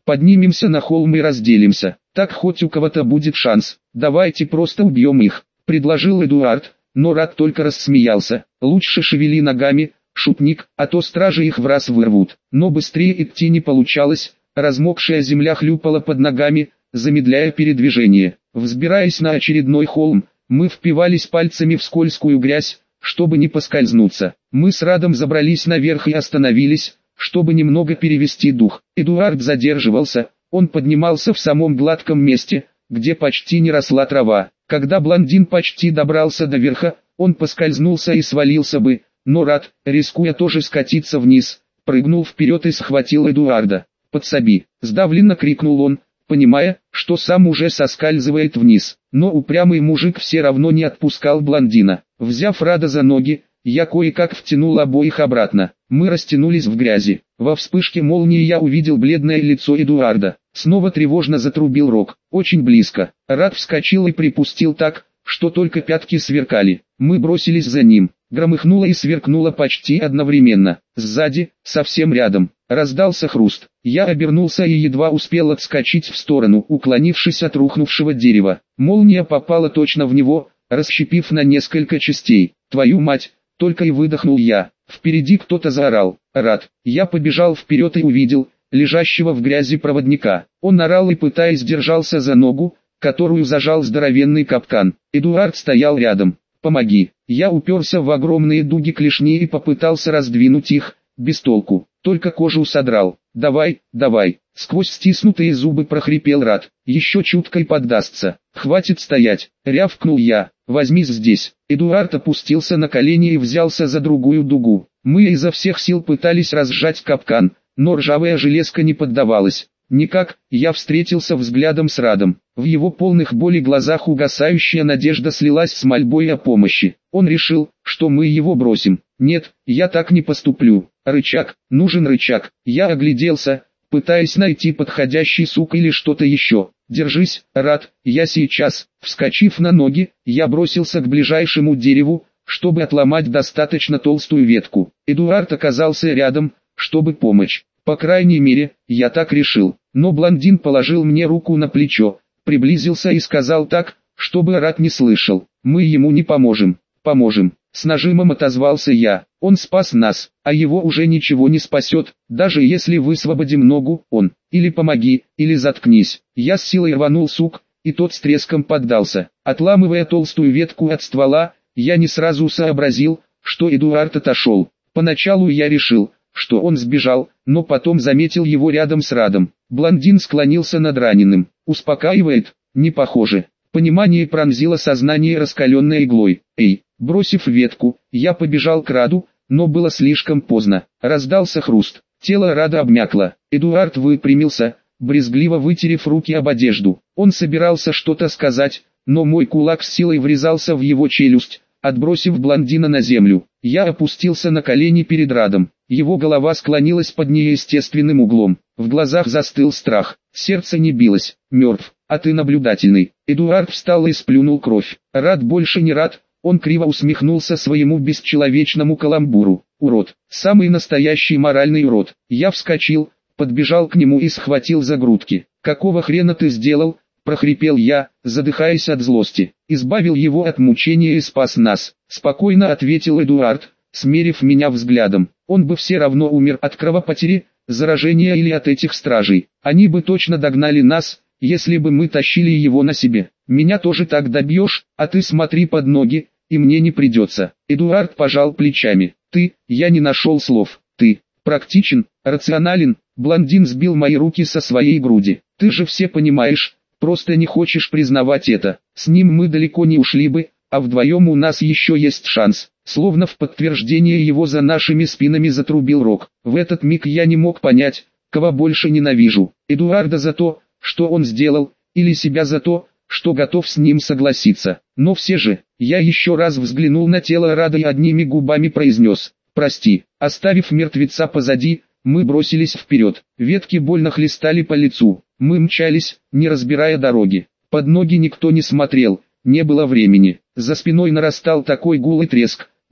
Поднимемся на холм и разделимся, так хоть у кого-то будет шанс. Давайте просто убьем их, предложил Эдуард, но Рад только рассмеялся. Лучше шевели ногами, шутник, а то стражи их в раз вырвут. Но быстрее идти не получалось, размокшая земля хлюпала под ногами, замедляя передвижение. Взбираясь на очередной холм, мы впивались пальцами в скользкую грязь, чтобы не поскользнуться. Мы с Радом забрались наверх и остановились, чтобы немного перевести дух. Эдуард задерживался, он поднимался в самом гладком месте, где почти не росла трава. Когда блондин почти добрался до верха, он поскользнулся и свалился бы, но Рад, рискуя тоже скатиться вниз, прыгнул вперед и схватил Эдуарда. «Подсоби!» – сдавленно крикнул он, понимая, что сам уже соскальзывает вниз. Но упрямый мужик все равно не отпускал блондина. Взяв Рада за ноги, я кое-как втянул обоих обратно. Мы растянулись в грязи. Во вспышке молнии я увидел бледное лицо Эдуарда. Снова тревожно затрубил рог. Очень близко. Рад вскочил и припустил так, что только пятки сверкали. Мы бросились за ним. Громыхнуло и сверкнуло почти одновременно. Сзади, совсем рядом, раздался хруст. Я обернулся и едва успел отскочить в сторону, уклонившись от рухнувшего дерева. Молния попала точно в него, расщепив на несколько частей. «Твою мать!» — только и выдохнул я. Впереди кто-то заорал. «Рад!» Я побежал вперед и увидел лежащего в грязи проводника. Он орал и, пытаясь, держался за ногу, которую зажал здоровенный капкан. Эдуард стоял рядом. «Помоги!» Я уперся в огромные дуги клешни и попытался раздвинуть их, без толку, только кожу содрал. «Давай, давай!» Сквозь стиснутые зубы прохрипел Рад. «Еще чутко и поддастся. Хватит стоять!» Рявкнул я. «Возьмись здесь!» Эдуард опустился на колени и взялся за другую дугу. Мы изо всех сил пытались разжать капкан, но ржавая железка не поддавалась. Никак. Я встретился взглядом с Радом. В его полных боли глазах угасающая надежда слилась с мольбой о помощи. Он решил, что мы его бросим. Нет, я так не поступлю. Рычаг, нужен рычаг. Я огляделся, пытаясь найти подходящий сук или что-то еще. «Держись, Рад, я сейчас». Вскочив на ноги, я бросился к ближайшему дереву, чтобы отломать достаточно толстую ветку. Эдуард оказался рядом, чтобы помочь. По крайней мере, я так решил. Но блондин положил мне руку на плечо, приблизился и сказал так, чтобы Рад не слышал: «Мы ему не поможем». «Поможем», — с нажимом отозвался я. «Он спас нас, а его уже ничего не спасет, даже если высвободим ногу, он. Или помоги, или заткнись». Я с силой рванул сук, и тот с треском поддался. Отламывая толстую ветку от ствола, я не сразу сообразил, что Эдуард отошел. Поначалу я решил, что он сбежал, но потом заметил его рядом с Радом. Блондин склонился над раненым. «Успокаивает?» «Не похоже». Понимание пронзило сознание раскаленной иглой. «Эй!» Бросив ветку, я побежал к Раду, но было слишком поздно. Раздался хруст. Тело Рада обмякло. Эдуард выпрямился, брезгливо вытерев руки об одежду. Он собирался что-то сказать, но мой кулак с силой врезался в его челюсть, отбросив блондина на землю. Я опустился на колени перед Радом. Его голова склонилась под неестественным углом. В глазах застыл страх. Сердце не билось. «Мертв, а ты наблюдательный». Эдуард встал и сплюнул кровь. Рад больше не Рад. Он криво усмехнулся своему бесчеловечному каламбуру. «Урод, самый настоящий моральный урод». Я вскочил, подбежал к нему и схватил за грудки. «Какого хрена ты сделал?» — прохрипел я, задыхаясь от злости. «Избавил его от мучения и спас нас», — спокойно ответил Эдуард, смерив меня взглядом. «Он бы все равно умер от кровопотери, заражения или от этих стражей. Они бы точно догнали нас, если бы мы тащили его на себе. Меня тоже так добьешь, а ты смотри под ноги, и мне не придется». Эдуард пожал плечами. Я не нашел слов. «Ты практичен, рационален». Блондин сбил мои руки со своей груди. «Ты же все понимаешь, просто не хочешь признавать это. С ним мы далеко не ушли бы, а вдвоем у нас еще есть шанс». Словно в подтверждение его за нашими спинами затрубил рог. В этот миг я не мог понять, кого больше ненавижу. Эдуарда за то, что он сделал, или себя за то, что готов с ним согласиться. Но все же, я еще раз взглянул на тело Рада и одними губами произнес: «Прости». Оставив мертвеца позади, мы бросились вперед. Ветки больно хлестали по лицу. Мы мчались, не разбирая дороги. Под ноги никто не смотрел, не было времени. За спиной нарастал такой гул и треск,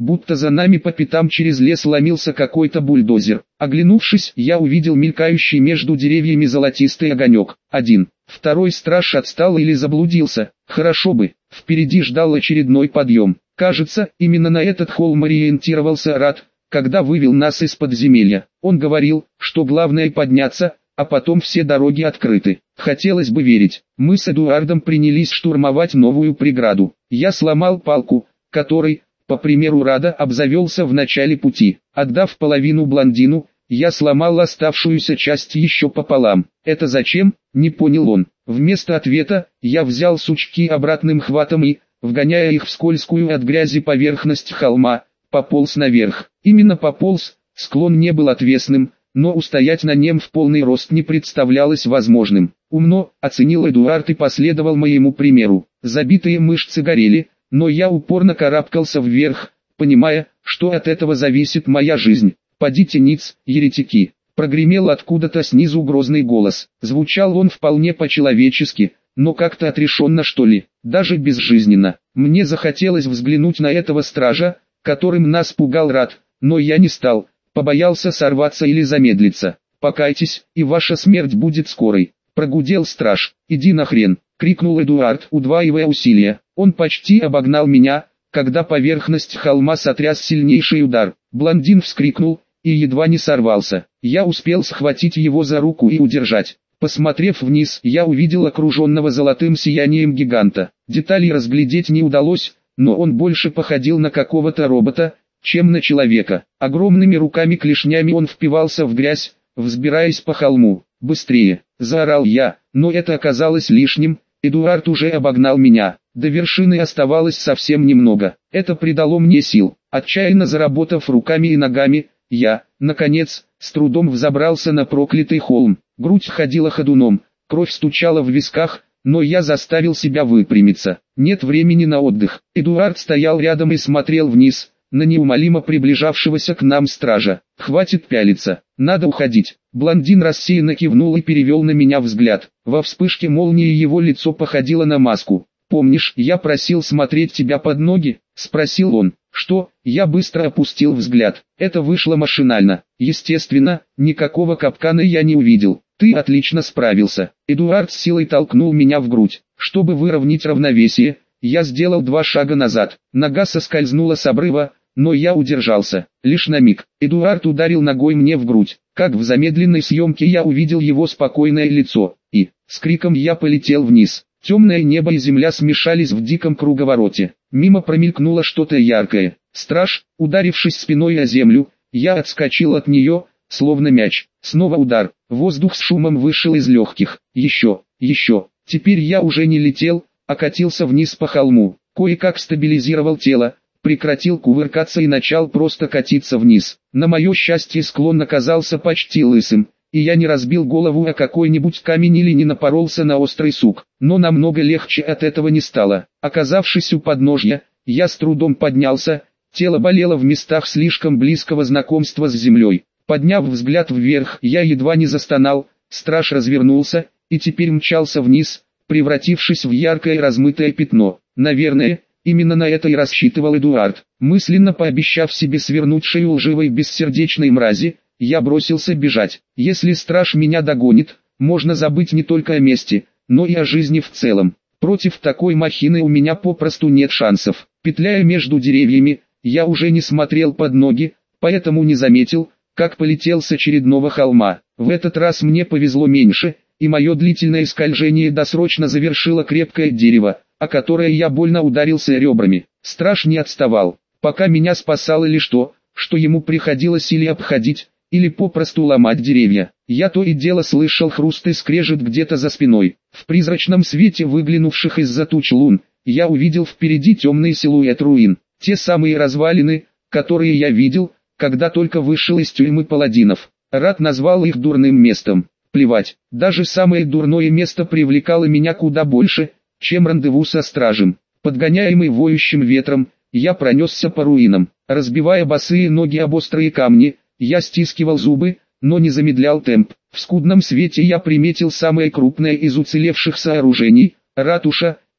будто за нами по пятам через лес ломился какой-то бульдозер. Оглянувшись, я увидел мелькающий между деревьями золотистый огонек. Один. Второй страж отстал или заблудился. Хорошо бы. Впереди ждал очередной подъем. Кажется, именно на этот холм ориентировался Рад, когда вывел нас из подземелья. Он говорил, что главное подняться, а потом все дороги открыты. Хотелось бы верить. Мы с Эдуардом принялись штурмовать новую преграду. Я сломал палку, которой, по примеру Рада, обзавелся в начале пути. Отдав половину блондину, я сломал оставшуюся часть еще пополам. «Это зачем?» – не понял он. Вместо ответа, я взял сучки обратным хватом и, вгоняя их в скользкую от грязи поверхность холма, пополз наверх. Именно пополз, склон не был отвесным, но устоять на нем в полный рост не представлялось возможным. Умно, оценил Эдуард и последовал моему примеру. Забитые мышцы горели, но я упорно карабкался вверх, понимая, что от этого зависит моя жизнь. «Подите ниц, еретики!» Прогремел откуда-то снизу грозный голос. Звучал он вполне по-человечески, но как-то отрешенно что ли, даже безжизненно. Мне захотелось взглянуть на этого стража, которым нас пугал Рад, но я не стал, побоялся сорваться или замедлиться. «Покайтесь, и ваша смерть будет скорой», — прогудел страж. «Иди нахрен», — крикнул Эдуард, удваивая усилия. Он почти обогнал меня, когда поверхность холма сотряс сильнейший удар. Блондин вскрикнул и едва не сорвался. Я успел схватить его за руку и удержать. Посмотрев вниз, я увидел окруженного золотым сиянием гиганта. Деталей разглядеть не удалось, но он больше походил на какого-то робота, чем на человека. Огромными руками-клешнями он впивался в грязь, взбираясь по холму. «Быстрее!» – заорал я, но это оказалось лишним. Эдуард уже обогнал меня. До вершины оставалось совсем немного. Это придало мне сил. Отчаянно заработав руками и ногами, я, наконец, с трудом взобрался на проклятый холм. Грудь ходила ходуном, кровь стучала в висках, но я заставил себя выпрямиться. Нет времени на отдых. Эдуард стоял рядом и смотрел вниз, на неумолимо приближавшегося к нам стража. «Хватит пялиться, надо уходить». Блондин рассеянно кивнул и перевел на меня взгляд. Во вспышке молнии его лицо походило на маску. «Помнишь, я просил смотреть тебя под ноги?» – спросил он. «Что?» – я быстро опустил взгляд. Это вышло машинально. Естественно, никакого капкана я не увидел. «Ты отлично справился». Эдуард с силой толкнул меня в грудь. Чтобы выровнять равновесие, я сделал 2 шага назад. Нога соскользнула с обрыва, но я удержался. Лишь на миг. Эдуард ударил ногой мне в грудь. Как в замедленной съемке я увидел его спокойное лицо. И, с криком я полетел вниз. Темное небо и земля смешались в диком круговороте. Мимо промелькнуло что-то яркое. Страж, ударившись спиной о землю, я отскочил от нее, словно мяч. Снова удар. Воздух с шумом вышел из легких. Еще. Теперь я уже не летел, а катился вниз по холму. Кое-как стабилизировал тело, прекратил кувыркаться и начал просто катиться вниз. На мое счастье склон оказался почти лысым, и я не разбил голову о какой-нибудь камень или не напоролся на острый сук. Но намного легче от этого не стало. Оказавшись у подножья, я с трудом поднялся, тело болело в местах слишком близкого знакомства с землей. Подняв взгляд вверх, я едва не застонал. Страж развернулся и теперь мчался вниз, превратившись в яркое размытое пятно. Наверное, именно на это и рассчитывал Эдуард. Мысленно пообещав себе свернуть шею лживой бессердечной мрази, я бросился бежать. Если страж меня догонит, можно забыть не только о мести, но и о жизни в целом. Против такой махины у меня попросту нет шансов. Петляя между деревьями, я уже не смотрел под ноги, поэтому не заметил, как полетел с очередного холма. В этот раз мне повезло меньше, и мое длительное скольжение досрочно завершило крепкое дерево, о которое я больно ударился ребрами. Страж не отставал, пока меня спасало лишь то, что ему приходилось или обходить, или попросту ломать деревья. Я то и дело слышал хруст и скрежет где-то за спиной. В призрачном свете выглянувших из-за туч лун, я увидел впереди темный силуэт руин. Те самые развалины, которые я видел, когда только вышел из тюрьмы паладинов. Рад назвал их дурным местом. Плевать, даже самое дурное место привлекало меня куда больше, чем рандеву со стражем. Подгоняемый воющим ветром, я пронесся по руинам. Разбивая босые ноги об острые камни, я стискивал зубы, но не замедлял темп. В скудном свете я приметил самое крупное из уцелевших сооружений – ратуша,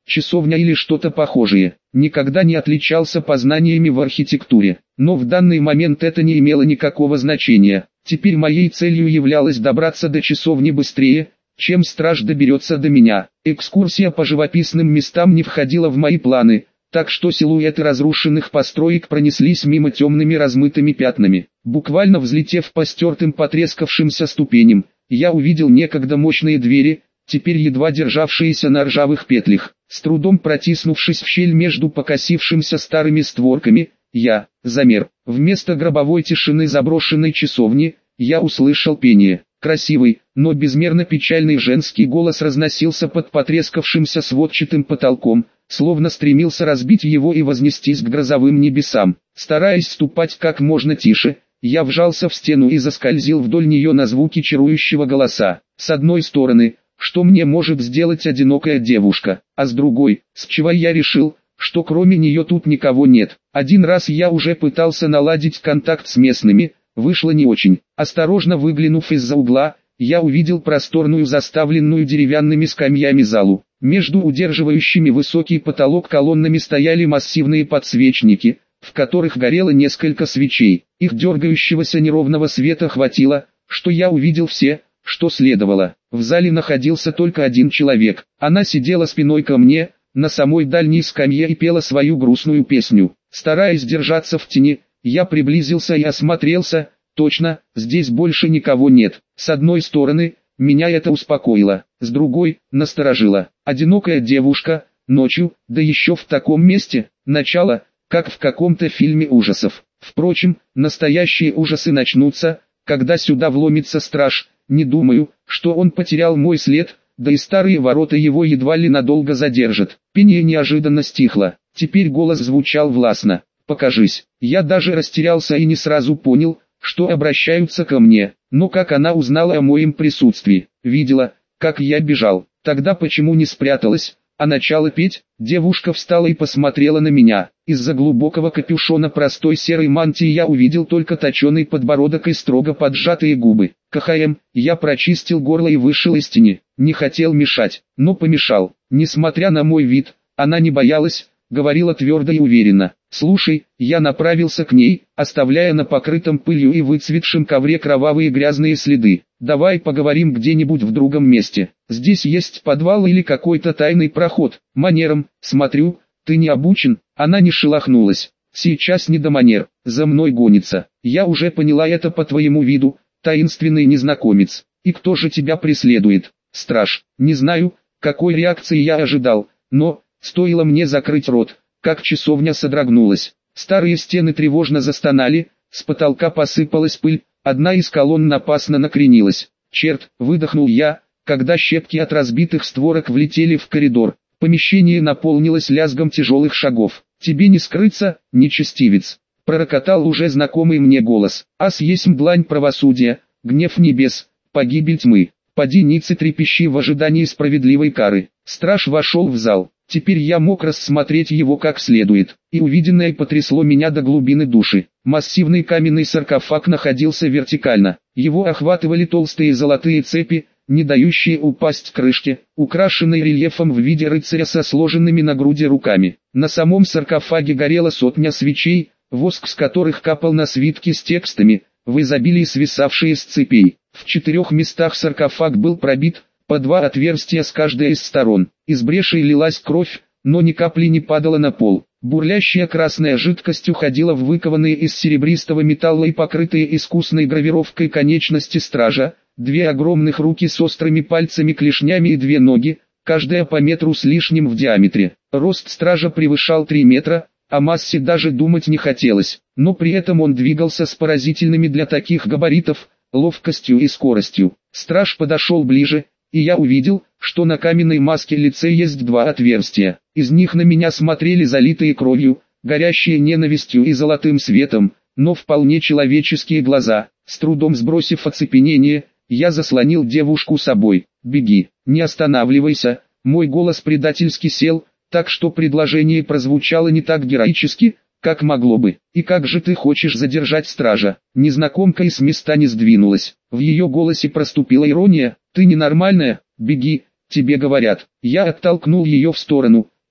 часовня или что-то похожее. Никогда не отличался познаниями в архитектуре, но в данный момент это не имело никакого значения. Теперь моей целью являлось добраться до часовни быстрее, чем страж доберется до меня. Экскурсия по живописным местам не входила в мои планы, так что силуэты разрушенных построек пронеслись мимо темными размытыми пятнами. Буквально взлетев по стертым потрескавшимся ступеням, я увидел некогда мощные двери, теперь едва державшиеся на ржавых петлях. С трудом протиснувшись в щель между покосившимися старыми створками, я замер. Вместо гробовой тишины заброшенной часовни, я услышал пение. Красивый, но безмерно печальный женский голос разносился под потрескавшимся сводчатым потолком, словно стремился разбить его и вознестись к грозовым небесам. Стараясь ступать как можно тише, я вжался в стену и заскользил вдоль нее на звуки чарующего голоса. С одной стороны, что мне может сделать одинокая девушка, а с другой, с чего я решил, что кроме нее тут никого нет. Один раз я уже пытался наладить контакт с местными, вышло не очень. Осторожно выглянув из-за угла, я увидел просторную заставленную деревянными скамьями залу. Между удерживающими высокий потолок колоннами стояли массивные подсвечники, в которых горело несколько свечей. Их дергающегося неровного света хватило, что я увидел все, что следовало. В зале находился только один человек. Она сидела спиной ко мне, на самой дальней скамье и пела свою грустную песню. Стараясь держаться в тени, я приблизился и осмотрелся. Точно, здесь больше никого нет. С одной стороны, меня это успокоило, с другой, насторожило. Одинокая девушка, ночью, да еще в таком месте, начало, как в каком-то фильме ужасов. Впрочем, настоящие ужасы начнутся, когда сюда вломится страж. Не думаю, что он потерял мой след, да и старые ворота его едва ли надолго задержат. Пение неожиданно стихло, теперь голос звучал властно. «Покажись». Я даже растерялся и не сразу понял, что обращаются ко мне, но как она узнала о моем присутствии, видела, как я бежал, тогда почему не спряталась, а начала петь? Девушка встала и посмотрела на меня. Из-за глубокого капюшона простой серой мантии я увидел только точеный подбородок и строго поджатые губы. КХМ, я прочистил горло и вышел из тени. Не хотел мешать, но помешал. Несмотря на мой вид, она не боялась, говорила твердо и уверенно. «Слушай», я направился к ней, оставляя на покрытом пылью и выцветшем ковре кровавые грязные следы. «Давай поговорим где-нибудь в другом месте. Здесь есть подвал или какой-то тайный проход. Манерам, смотрю, ты не обучен». Она не шелохнулась. «Сейчас не до манер, за мной гонится. Я уже поняла это по твоему виду, таинственный незнакомец. И кто же тебя преследует?» «Страж». Не знаю, какой реакции я ожидал, но, стоило мне закрыть рот, как часовня содрогнулась. Старые стены тревожно застонали, с потолка посыпалась пыль, одна из колонн опасно накренилась. «Черт!» — выдохнул я, когда щепки от разбитых створок влетели в коридор. Помещение наполнилось лязгом тяжелых шагов. «Тебе не скрыться, нечестивец!» — пророкотал уже знакомый мне голос. «Ас есмь длань правосудия, гнев небес, погибель тьмы. Поди ниц и трепещи в ожидании справедливой кары». Страж вошел в зал. Теперь я мог рассмотреть его как следует, и увиденное потрясло меня до глубины души. Массивный каменный саркофаг находился вертикально, его охватывали толстые золотые цепи, не дающие упасть к крышке, украшенной рельефом в виде рыцаря со сложенными на груди руками. На самом саркофаге горела сотня свечей, воск с которых капал на свитки с текстами, в изобилии свисавшие с цепей. В 4 местах саркофаг был пробит, по 2 отверстия с каждой из сторон. Из брешей лилась кровь, но ни капли не падала на пол. Бурлящая красная жидкость уходила в выкованные из серебристого металла и покрытые искусной гравировкой конечности стража, 2 огромных руки с острыми пальцами-клешнями и 2 ноги, каждая по метру с лишним в диаметре. Рост стража превышал 3 метра, о массе даже думать не хотелось, но при этом он двигался с поразительными для таких габаритов, ловкостью и скоростью. Страж подошел ближе, и я увидел, что на каменной маске лице есть 2 отверстия. Из них на меня смотрели залитые кровью, горящие ненавистью и золотым светом, но вполне человеческие глаза. С трудом сбросив оцепенение, я заслонил девушку собой. «Беги, не останавливайся». Мой голос предательски сел, так что предложение прозвучало не так героически, как могло бы. «И как же ты хочешь задержать стража?» Незнакомка и с места не сдвинулась. В ее голосе проступила ирония. «Ты ненормальная, беги, тебе говорят». Я оттолкнул ее в сторону,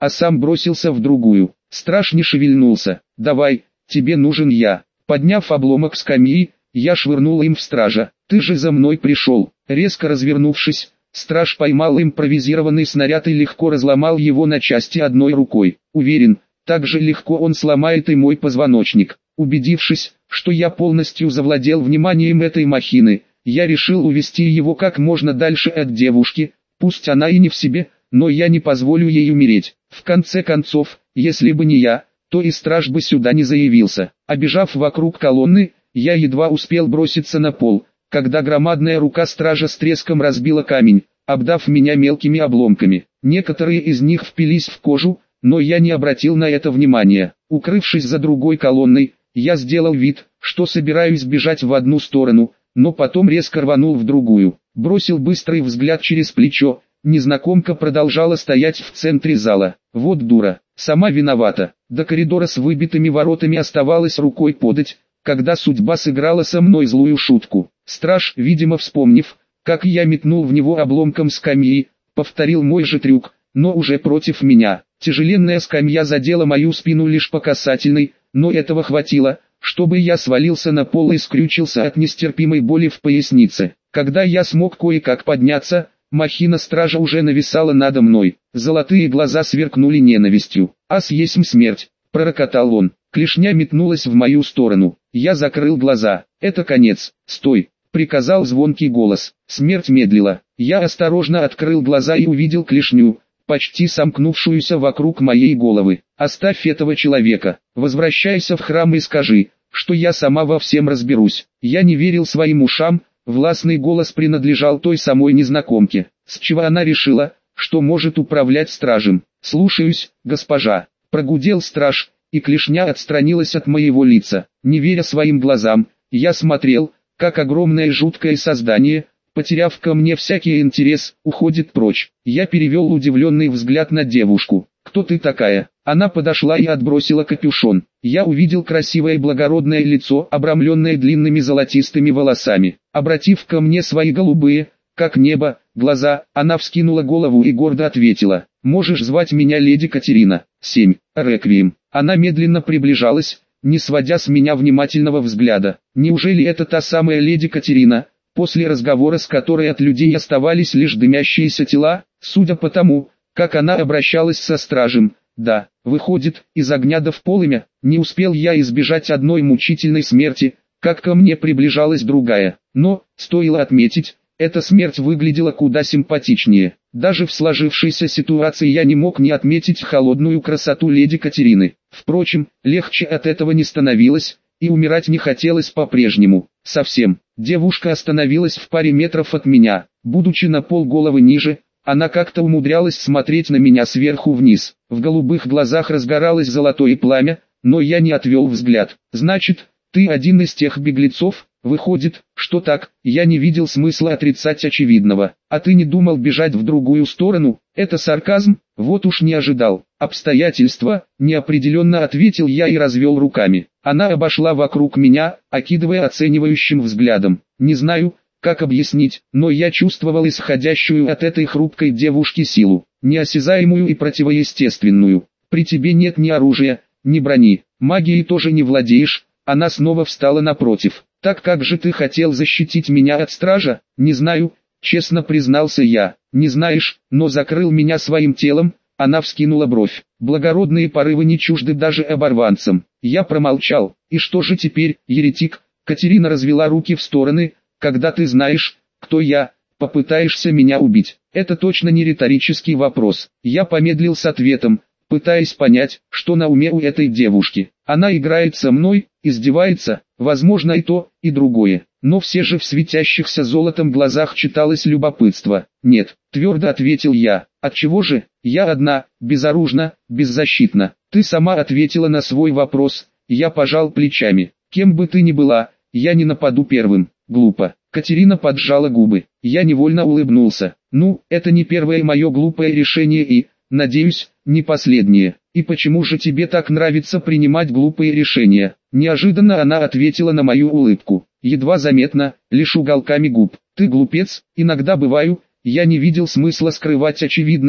а сам бросился в другую. Страж не шевельнулся. «Давай, тебе нужен я». Подняв обломок скамьи, я швырнул им в стража. «Ты же за мной пришел». Резко развернувшись, страж поймал импровизированный снаряд и легко разломал его на части одной рукой. Уверен, так же легко он сломает и мой позвоночник. Убедившись, что я полностью завладел вниманием этой махины, я решил увести его как можно дальше от девушки, пусть она и не в себе, но я не позволю ей умереть. В конце концов, если бы не я, то и страж бы сюда не заявился. Обежав вокруг колонны, я едва успел броситься на пол, когда громадная рука стража с треском разбила камень, обдав меня мелкими обломками. Некоторые из них впились в кожу, но я не обратил на это внимания. Укрывшись за другой колонной, я сделал вид, что собираюсь бежать в одну сторону, но потом резко рванул в другую. Бросил быстрый взгляд через плечо, незнакомка продолжала стоять в центре зала. Вот дура, сама виновата. До коридора с выбитыми воротами оставалось рукой подать, когда судьба сыграла со мной злую шутку. Страж, видимо вспомнив, как я метнул в него обломком скамьи, повторил мой же трюк, но уже против меня. Тяжеленная скамья задела мою спину лишь по касательной, но этого хватило, чтобы я свалился на пол и скрючился от нестерпимой боли в пояснице. Когда я смог кое-как подняться, махина стража уже нависала надо мной. Золотые глаза сверкнули ненавистью. «Ас есмь смерть», — пророкотал он. Клешня метнулась в мою сторону. Я закрыл глаза. «Это конец. Стой», — приказал звонкий голос. Смерть медлила. Я осторожно открыл глаза и увидел клешню, почти сомкнувшуюся вокруг моей головы. «Оставь этого человека. Возвращайся в храм и скажи, что я сама во всем разберусь». Я не верил своим ушам. Властный голос принадлежал той самой незнакомке. С чего она решила, что может управлять стражем? «Слушаюсь, госпожа», — прогудел страж, и клешня отстранилась от моего лица. Не веря своим глазам, я смотрел, как огромное жуткое создание, потеряв ко мне всякий интерес, уходит прочь. Я перевел удивленный взгляд на девушку. «Кто ты такая?» Она подошла и отбросила капюшон. Я увидел красивое благородное лицо, обрамленное длинными золотистыми волосами. Обратив ко мне свои голубые, как небо, глаза, она вскинула голову и гордо ответила: «Можешь звать меня леди Катерина». 7. Реквием. Она медленно приближалась, не сводя с меня внимательного взгляда. Неужели это та самая леди Катерина, после разговора с которой от людей оставались лишь дымящиеся тела? Судя по тому, как она обращалась со стражем, да, выходит, из огня до в полымя. Не успел я избежать одной мучительной смерти, как ко мне приближалась другая. Но, стоило отметить, эта смерть выглядела куда симпатичнее. Даже в сложившейся ситуации я не мог не отметить холодную красоту леди Катерины. Впрочем, легче от этого не становилось, и умирать не хотелось по-прежнему. Совсем. Девушка остановилась в паре метров от меня. Будучи на полголовы ниже, она как-то умудрялась смотреть на меня сверху вниз. В голубых глазах разгоралось золотое пламя, но я не отвел взгляд. «Значит, ты один из тех беглецов?» «Выходит, что так, я не видел смысла отрицать очевидного. А ты не думал бежать в другую сторону?» «Это сарказм? Вот уж не ожидал». «Обстоятельства», неопределенно ответил я и развел руками. Она обошла вокруг меня, окидывая оценивающим взглядом. Не знаю, как объяснить, но я чувствовал исходящую от этой хрупкой девушки силу, неосязаемую и противоестественную. «При тебе нет ни оружия, ни брони, магией тоже не владеешь». Она снова встала напротив. «Так как же ты хотел защитить меня от стража?» «Не знаю», честно признался я. «Не знаешь, но закрыл меня своим телом». Она вскинула бровь. «Благородные порывы не чужды даже оборванцам». Я промолчал. «И что же теперь, еретик?» Катерина развела руки в стороны. «Когда ты знаешь, кто я, попытаешься меня убить». Это точно не риторический вопрос. Я помедлил с ответом, пытаясь понять, что на уме у этой девушки. Она играет со мной, издевается, возможно и то, и другое. Но все же в светящихся золотом глазах читалось любопытство. «Нет», твердо ответил я. «Отчего же? Я одна, безоружна, беззащитна». «Ты сама ответила на свой вопрос». Я пожал плечами. «Кем бы ты ни была, я не нападу первым». «Глупо». Катерина поджала губы. Я невольно улыбнулся. «Ну, это не первое мое глупое решение и, надеюсь, не последнее. И почему же тебе так нравится принимать глупые решения?» Неожиданно она ответила на мою улыбку. Едва заметно, лишь уголками губ. «Ты глупец, иногда бываю, я не видел смысла скрывать очевидное,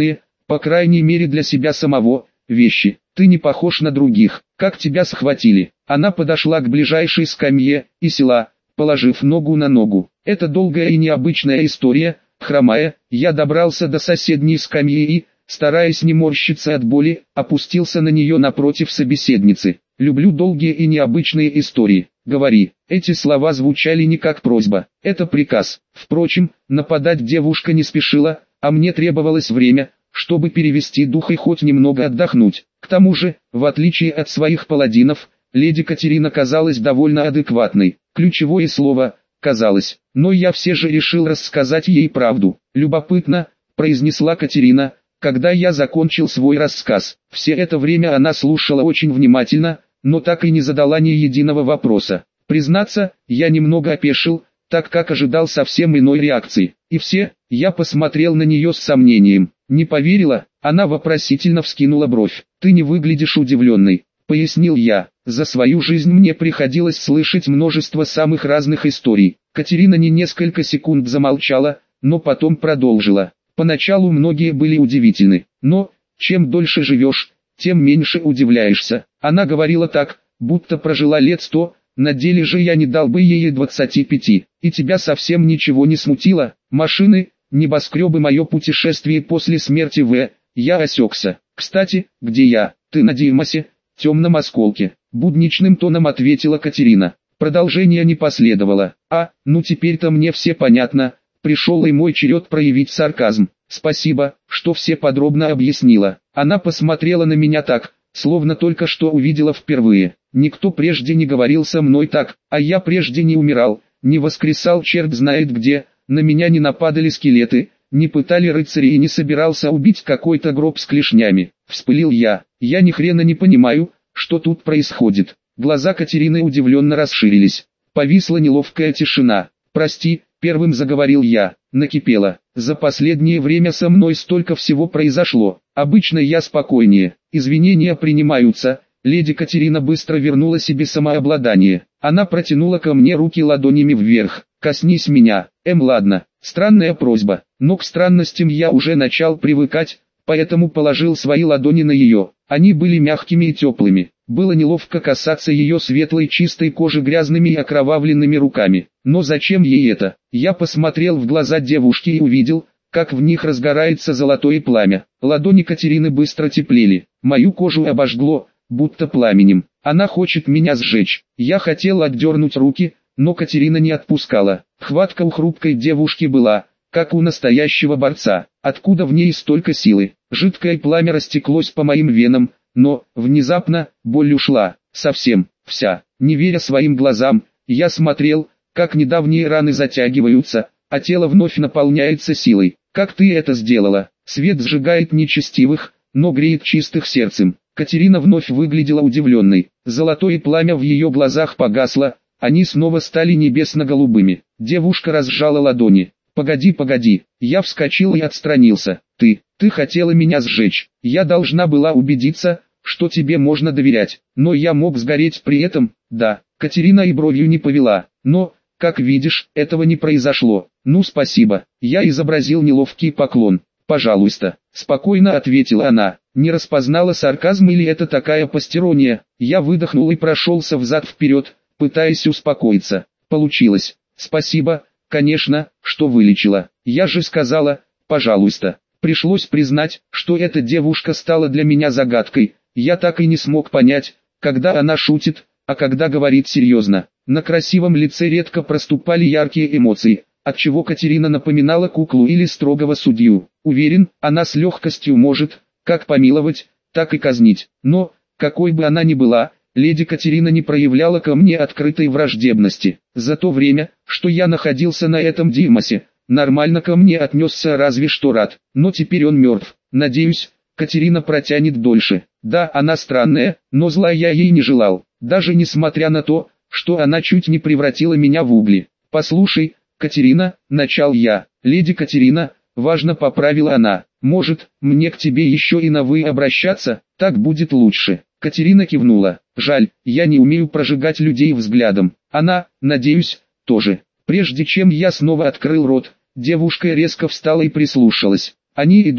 По крайней мере для себя самого, вещи. Ты не похож на других. Как тебя схватили? Она подошла к ближайшей скамье и села, положив ногу на ногу. Это долгая и необычная история. Хромая, я добрался до соседней скамьи и, стараясь не морщиться от боли, опустился на нее напротив собеседницы. Люблю долгие и необычные истории. Говори. Эти слова звучали не как просьба. Это приказ. Впрочем, нападать девушка не спешила, а мне требовалось время, чтобы перевести дух и хоть немного отдохнуть. К тому же, в отличие от своих паладинов, леди Катерина казалась довольно адекватной. Ключевое слово «казалось». Но я все же решил рассказать ей правду. «Любопытно», — произнесла Катерина, когда я закончил свой рассказ. Все это время она слушала очень внимательно, но так и не задала ни единого вопроса. Признаться, я немного опешил, так как ожидал совсем иной реакции. И все, я посмотрел на нее с сомнением. Не поверила? Она вопросительно вскинула бровь. «Ты не выглядишь удивленной», — пояснил я. «За свою жизнь мне приходилось слышать множество самых разных историй». Катерина не несколько секунд замолчала, но потом продолжила. «Поначалу многие были удивительны, но, чем дольше живешь, тем меньше удивляешься». Она говорила так, будто прожила лет 100, на деле же я не дал бы ей 25. «И тебя совсем ничего не смутило? Машины, небоскребы, мое путешествие после смерти В...» Я осекся. «Кстати, где я?» «Ты на Димасе, темном осколке», — будничным тоном ответила Катерина. Продолжение не последовало. Ну теперь-то мне все понятно. Пришел и мой черед проявить сарказм. «Спасибо, что все подробно объяснила». Она посмотрела на меня так, словно только что увидела впервые. Никто прежде не говорил со мной так, а я прежде не умирал, не воскресал черт знает где, на меня не нападали скелеты, не пытали рыцари и не собирался убить какой-то гроб с клешнями. Вспылил я. Я ни хрена не понимаю, что тут происходит. Глаза Катерины удивленно расширились. Повисла неловкая тишина. «Прости», — первым заговорил я, накипело. «За последнее время со мной столько всего произошло. Обычно я спокойнее. Извинения принимаются». Леди Катерина быстро вернула себе самообладание. Она протянула ко мне руки ладонями вверх. «Коснись меня». Ладно, странная просьба, но к странностям я уже начал привыкать, поэтому положил свои ладони на ее. Они были мягкими и теплыми. Было неловко касаться ее светлой чистой кожи грязными и окровавленными руками. Но зачем ей это? Я посмотрел в глаза девушки и увидел, как в них разгорается золотое пламя. Ладони Катерины быстро теплели. Мою кожу обожгло, будто пламенем. Она хочет меня сжечь. Я хотел отдернуть руки, но Катерина не отпускала. Хватка у хрупкой девушки была, как у настоящего борца. Откуда в ней столько силы? Жидкое пламя растеклось по моим венам, но, внезапно, боль ушла. Совсем, вся. Не веря своим глазам, я смотрел, как недавние раны затягиваются, а тело вновь наполняется силой. «Как ты это сделала?» Свет сжигает нечестивых, но греет чистых сердцем. Катерина вновь выглядела удивленной. Золотое пламя в ее глазах погасло, они снова стали небесно-голубыми. Девушка разжала ладони. «Погоди». Я вскочил и отстранился. Ты хотела меня сжечь. Я должна была убедиться, что тебе можно доверять. Но я мог сгореть при этом, да». Катерина и бровью не повела. «Но, как видишь, этого не произошло». «Ну спасибо». Я изобразил неловкий поклон. «Пожалуйста», — спокойно ответила она. Не распознала сарказм или это такая постерония. Я выдохнул и прошелся взад-вперед, пытаясь успокоиться. Получилось. «Спасибо, конечно, что вылечила. Я же сказала, пожалуйста». Пришлось признать, что эта девушка стала для меня загадкой. Я так и не смог понять, когда она шутит, а когда говорит серьезно. На красивом лице редко проступали яркие эмоции, отчего Катерина напоминала куклу или строгого судью. Уверен, она с легкостью может, как помиловать, так и казнить. Но, какой бы она ни была, леди Катерина не проявляла ко мне открытой враждебности. За то время, что я находился на этом Димасе, нормально ко мне отнесся разве что Рад. Но теперь он мертв. Надеюсь, Катерина протянет дольше. Да, она странная, но зла я ей не желал. Даже несмотря на то, что она чуть не превратила меня в угли. «Послушай, Катерина», — начал я. «Леди Катерина», — важно поправила она. «Может, мне к тебе еще и на «вы» обращаться? Так будет лучше». Катерина кивнула. «Жаль, я не умею прожигать людей взглядом. Она, надеюсь, тоже». Прежде чем я снова открыл рот, девушка резко встала и прислушалась. «Они идут».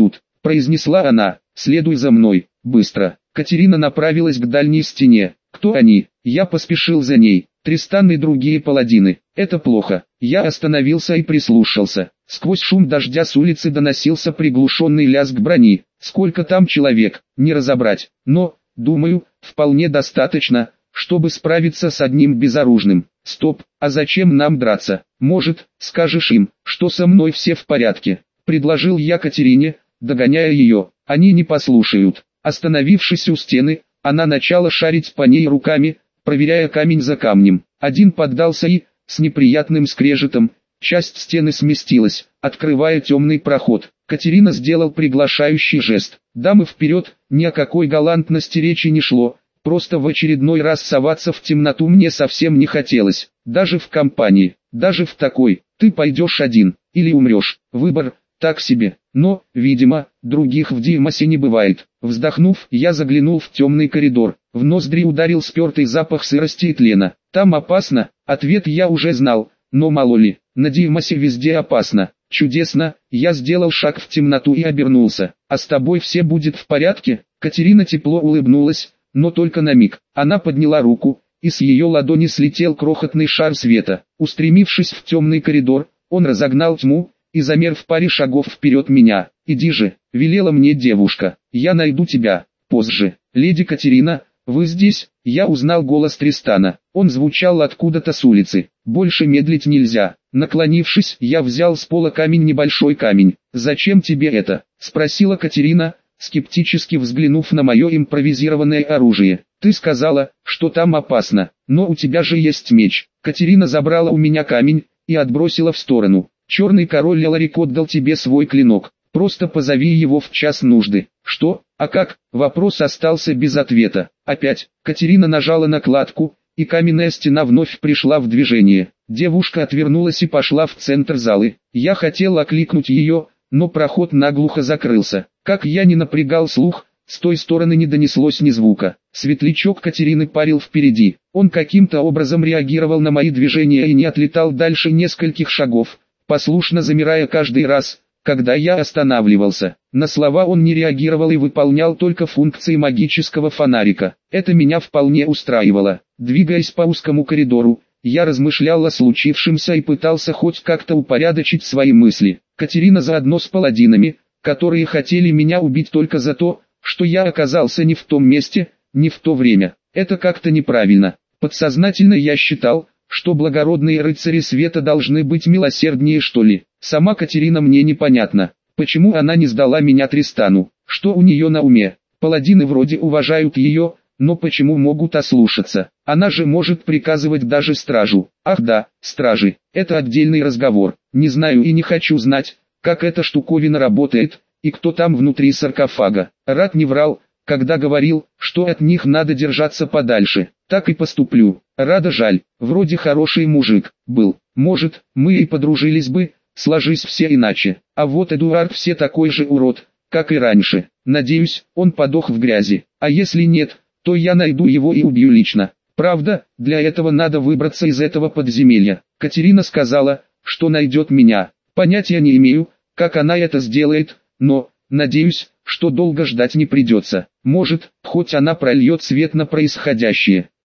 произнесла она, следуй за мной, быстро. Катерина направилась к дальней стене. Кто они? Я поспешил за ней. Тристан и другие паладины. Это плохо. Я остановился и прислушался. Сквозь шум дождя с улицы доносился приглушенный лязг брони. Сколько там человек, не разобрать. Но, думаю, вполне достаточно, чтобы справиться с одним безоружным. Стоп, а зачем нам драться? Может, скажешь им, что со мной все в порядке? Предложил я Катерине, догоняя ее. Они не послушают. Остановившись у стены, она начала шарить по ней руками, проверяя камень за камнем. Один поддался и, с неприятным скрежетом, часть стены сместилась, открывая темный проход. Катерина сделал приглашающий жест. «Дамы вперед!» Ни о какой галантности речи не шло, просто в очередной раз соваться в темноту мне совсем не хотелось, даже в компании, даже в такой. Ты пойдешь один, или умрешь, выбор, так себе. Но, видимо, других в Димасе не бывает. Вздохнув, я заглянул в темный коридор. В ноздри ударил спертый запах сырости и тлена. Там опасно, ответ я уже знал, но мало ли, на Димасе везде опасно. Чудесно, я сделал шаг в темноту и обернулся. А с тобой все будет в порядке? Катерина тепло улыбнулась, но только на миг. Она подняла руку, и с ее ладони слетел крохотный шар света. Устремившись в темный коридор, он разогнал тьму и замер в паре шагов вперед меня. «Иди же», — велела мне девушка, — «я найду тебя, позже». «Леди Катерина, вы здесь?» Я узнал голос Тристана, он звучал откуда-то с улицы. Больше медлить нельзя. Наклонившись, я взял с пола небольшой камень. «Зачем тебе это?» — спросила Катерина, скептически взглянув на мое импровизированное оружие. «Ты сказала, что там опасно, но у тебя же есть меч». Катерина забрала у меня камень и отбросила в сторону. «Черный король Эларик отдал тебе свой клинок, просто позови его в час нужды». «Что? А как?» Вопрос остался без ответа. Опять, Катерина нажала на кладку, и каменная стена вновь пришла в движение. Девушка отвернулась и пошла в центр залы. Я хотел окликнуть ее, но проход наглухо закрылся. Как я не напрягал слух, с той стороны не донеслось ни звука. Светлячок Катерины парил впереди. Он каким-то образом реагировал на мои движения и не отлетал дальше нескольких шагов, послушно замирая каждый раз, когда я останавливался. На слова он не реагировал и выполнял только функции магического фонарика. Это меня вполне устраивало. Двигаясь по узкому коридору, я размышлял о случившемся и пытался хоть как-то упорядочить свои мысли. Катерина заодно с паладинами, которые хотели меня убить только за то, что я оказался не в том месте, не в то время. Это как-то неправильно. Подсознательно я считал, что благородные рыцари света должны быть милосерднее, что ли. Сама Катерина мне непонятна. Почему она не сдала меня Тристану? Что у нее на уме? Паладины вроде уважают ее, но почему могут ослушаться? Она же может приказывать даже стражу. Ах да, стражи, это отдельный разговор. Не знаю и не хочу знать, как эта штуковина работает, и кто там внутри саркофага. Рат не врал, когда говорил, что от них надо держаться подальше. Так и поступлю. Рада жаль, вроде хороший мужик был. Может, мы и подружились бы, сложись все иначе. А вот Эдуард все такой же урод, как и раньше. Надеюсь, он подох в грязи. А если нет, то я найду его и убью лично. Правда, для этого надо выбраться из этого подземелья. Катерина сказала, что найдет меня. Понятия не имею, как она это сделает, но, надеюсь, что долго ждать не придется. Может, хоть она прольет свет на происходящее.